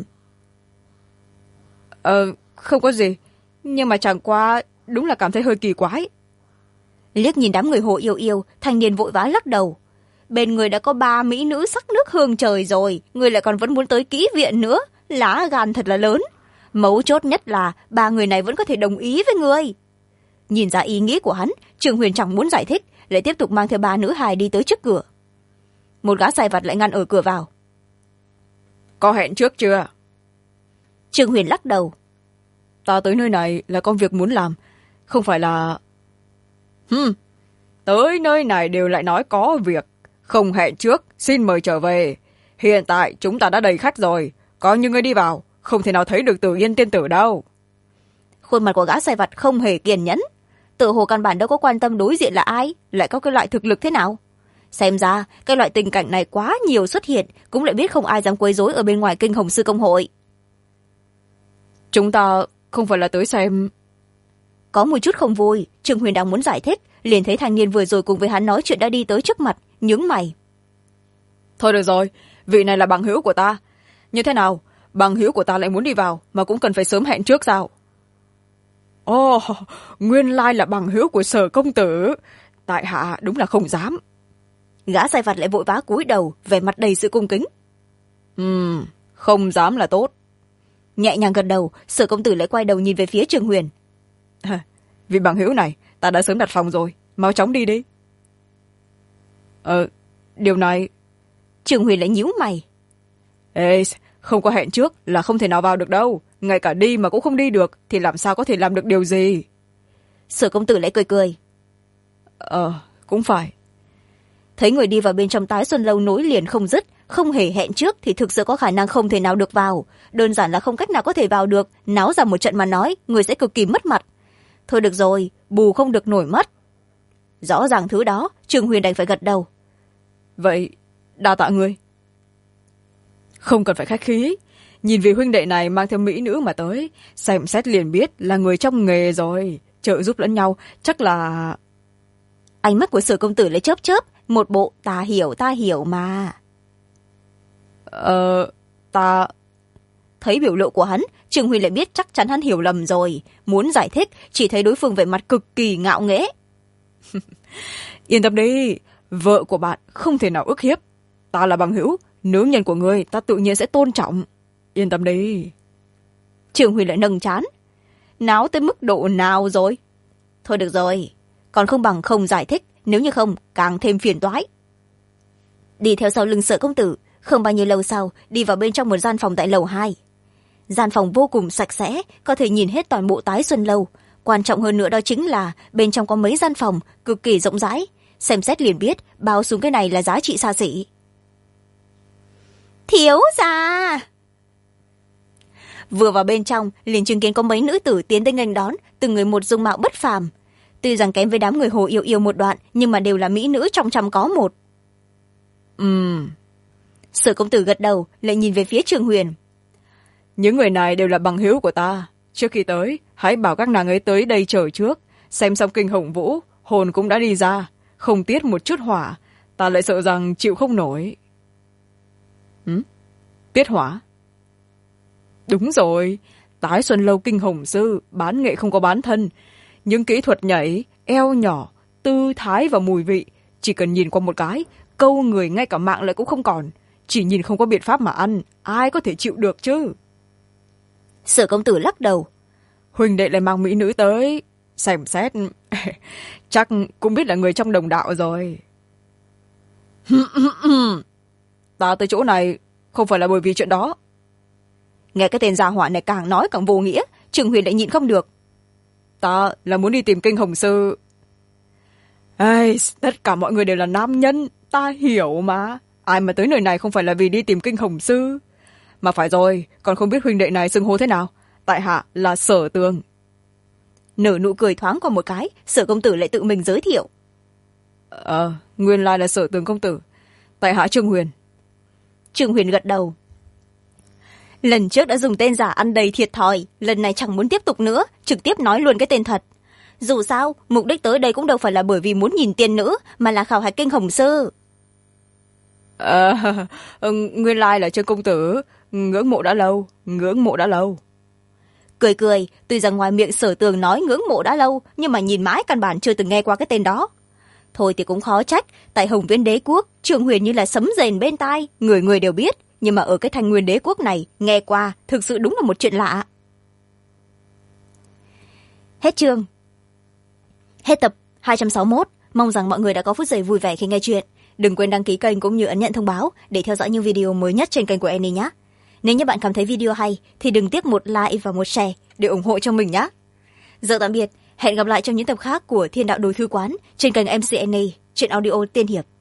Không có gì, nhưng mà chẳng qua đúng là cảm thấy hơi kỳ quái. Liếc nhìn đám người Hồ Yêu Yêu, thanh niên vội vã lắc đầu. Bên người đã có 3 mỹ nữ sắc nước hương trời rồi, người lại còn vẫn muốn tới kỹ viện nữa, lá gan thật là lớn. Mấu chốt nhất là 3 người này vẫn có thể đồng ý với người. Nhìn ra ý nghĩ của hắn, Trường Huyền chẳng muốn giải thích, lại tiếp tục mang theo 3 nữ hài đi tới trước cửa. Một gã sai vặt lại ngăn ở cửa vào. Có hẹn trước chưa? Trường Huyền lắc đầu. Ta tới nơi này là công việc muốn làm, không phải là... Tới nơi này đều lại nói có việc, không hẹn trước, xin mời trở về. Hiện tại chúng ta đã đầy khách rồi, có như ngươi đi vào, không thể nào thấy được Từ Yên tiên tử đâu. Khuôn mặt của gã sai vặt không hề kiên nhẫn, tự hồ căn bản đâu có quan tâm đối diện là ai, lại có cái loại thực lực thế nào. Xem ra cái loại tình cảnh này quá nhiều xuất hiện, cũng lại biết không ai dám quấy rối ở bên ngoài kinh hồng sư công hội. Chúng ta không phải là tới xem... Có một chút không vui, Trương Huyền đang muốn giải thích, liền thấy thanh niên vừa rồi cùng với hắn nói chuyện đã đi tới trước mặt, nhướng mày. Thôi được rồi, vị này là bằng hữu của ta. Như thế nào, bằng hữu của ta lại muốn đi vào, mà cũng cần phải sớm hẹn trước sao? Ồ, nguyên lai là bằng hữu của Sở công tử. Tại hạ đúng là không dám. Gã sai vặt lại vội vã cúi đầu, vẻ mặt đầy sự cung kính. Không dám là tốt. Nhẹ nhàng gật đầu, Sở công tử lại quay đầu nhìn về phía Trương Huyền. Vị bằng hữu này, ta đã sớm đặt phòng rồi, mau chóng đi đi. Điều này... Trương Huyền lại nhíu mày. Ê, không có hẹn trước là không thể nào vào được đâu. Ngay cả đi mà cũng không đi được, thì làm sao có thể làm được điều gì? Sở công tử lại cười cười. Cũng phải. Thấy người đi vào bên trong tái xuân lâu nối liền không dứt, không hề hẹn trước thì thực sự có khả năng không thể nào được vào. Đơn giản là không cách nào có thể vào được, náo ra một trận mà nói, người sẽ cực kỳ mất mặt. Thôi được rồi, bù không được nổi mất. Rõ ràng thứ đó, Trương Huyền đành phải gật đầu. Vậy, đa tạ ngươi. Không cần phải khách khí. Nhìn vị huynh đệ này mang theo mỹ nữ mà tới, xem xét liền biết là người trong nghề rồi. Trợ giúp lẫn nhau, chắc là... Ánh mắt của Sở công tử lại chớp chớp, một bộ ta hiểu mà. Ta... Thấy biểu lộ của hắn, Trương Huy lại biết chắc chắn hắn hiểu lầm rồi. Muốn giải thích, chỉ thấy đối phương vẻ mặt cực kỳ ngạo nghễ. Yên tâm đi, vợ của bạn không thể nào ức hiếp. Ta là bằng hữu, nữ nhân của ngươi ta tự nhiên sẽ tôn trọng. Yên tâm đi. Trương Huy lại nâng trán. Náo tới mức độ nào rồi? Thôi được rồi, còn không bằng không giải thích, nếu như không càng thêm phiền toái. Đi theo sau lưng Sở công tử, không bao nhiêu lâu sau đi vào bên trong một gian phòng tại lầu 2. Gian phòng vô cùng sạch sẽ, có thể nhìn hết toàn bộ tái xuân lâu. Quan trọng hơn nữa đó chính là bên trong có mấy gian phòng cực kỳ rộng rãi, xem xét liền biết bao xuống cái này là giá trị xa xỉ. Thiếu gia! Vừa vào bên trong liền chứng kiến có mấy nữ tử tiến tới nghênh đón, từng người một dung mạo bất phàm. Tuy rằng kém với đám người Hồ Yêu Yêu một đoạn, nhưng mà đều là mỹ nữ trong trăm có một. Sở công tử gật đầu, lại nhìn về phía Trương Huyền. Những người này đều là bằng hữu của ta, trước khi tới hãy bảo các nàng ấy tới đây chờ trước, xem xong kinh hồng vũ hồn cũng đã đi ra, không tiết một chút hỏa, ta lại sợ rằng chịu không nổi. Tiết hỏa? Đúng rồi, tái xuân lâu kinh hồng sư bán nghệ không có bán thân, những kỹ thuật nhảy, eo nhỏ, tư thái và mùi vị chỉ cần nhìn qua một cái câu người ngay cả mạng lại cũng không còn, chỉ nhìn không có biện pháp mà ăn, ai có thể chịu được chứ. Sở công tử lắc đầu. Huỳnh đệ lại mang mỹ nữ tới xem xét chắc cũng biết là người trong đồng đạo rồi. Ta tới chỗ này không phải là bởi vì chuyện đó. Nghe cái tên gia hỏa này càng nói càng vô nghĩa, Trường Huyền lại nhịn không được. Ta là muốn đi tìm kinh hồng sư. Ây, tất cả mọi người đều là nam nhân, ta hiểu mà. Ai mà tới nơi này không phải là vì đi tìm kinh hồng sư. Mà phải rồi, còn không biết huynh đệ này xưng hô thế nào? Tại hạ là Sở Tường. Nở nụ cười thoáng qua một cái, Sở công tử lại tự mình giới thiệu. Nguyên lai là Sở Tường công tử. Tại hạ Trương Huyền. Trương Huyền gật đầu. Lần trước đã dùng tên giả ăn đầy thiệt thòi, lần này chẳng muốn tiếp tục nữa, trực tiếp nói luôn cái tên thật. Dù sao, mục đích tới đây cũng đâu phải là bởi vì muốn nhìn tiên nữ, mà là khảo hạch kinh hồng sư. Nguyên lai là Trương công tử, ngưỡng mộ đã lâu, ngưỡng mộ đã lâu. Cười cười, tuy rằng ngoài miệng Sở Tường nói ngưỡng mộ đã lâu, nhưng mà nhìn mãi căn bản chưa từng nghe qua cái tên đó. Thôi thì cũng khó trách, tại Hồng Viễn Đế Quốc, Trương Huyền như là sấm rền bên tai, người người đều biết, nhưng mà ở cái Thanh Nguyên Đế Quốc này, nghe qua thực sự đúng là một chuyện lạ. Hết chương. Hết tập 261. Mong rằng mọi người đã có phút giây vui vẻ khi nghe chuyện. Đừng quên đăng ký kênh cũng như ấn nhận thông báo để theo dõi những video mới nhất trên kênh của Annie nhé. Nếu như bạn cảm thấy video hay thì đừng tiếc một like và một share để ủng hộ cho mình nhé. Giờ tạm biệt, hẹn gặp lại trong những tập khác của Thiên Đạo Đồ Thư Quán trên kênh MC Annie, truyện audio tiên hiệp.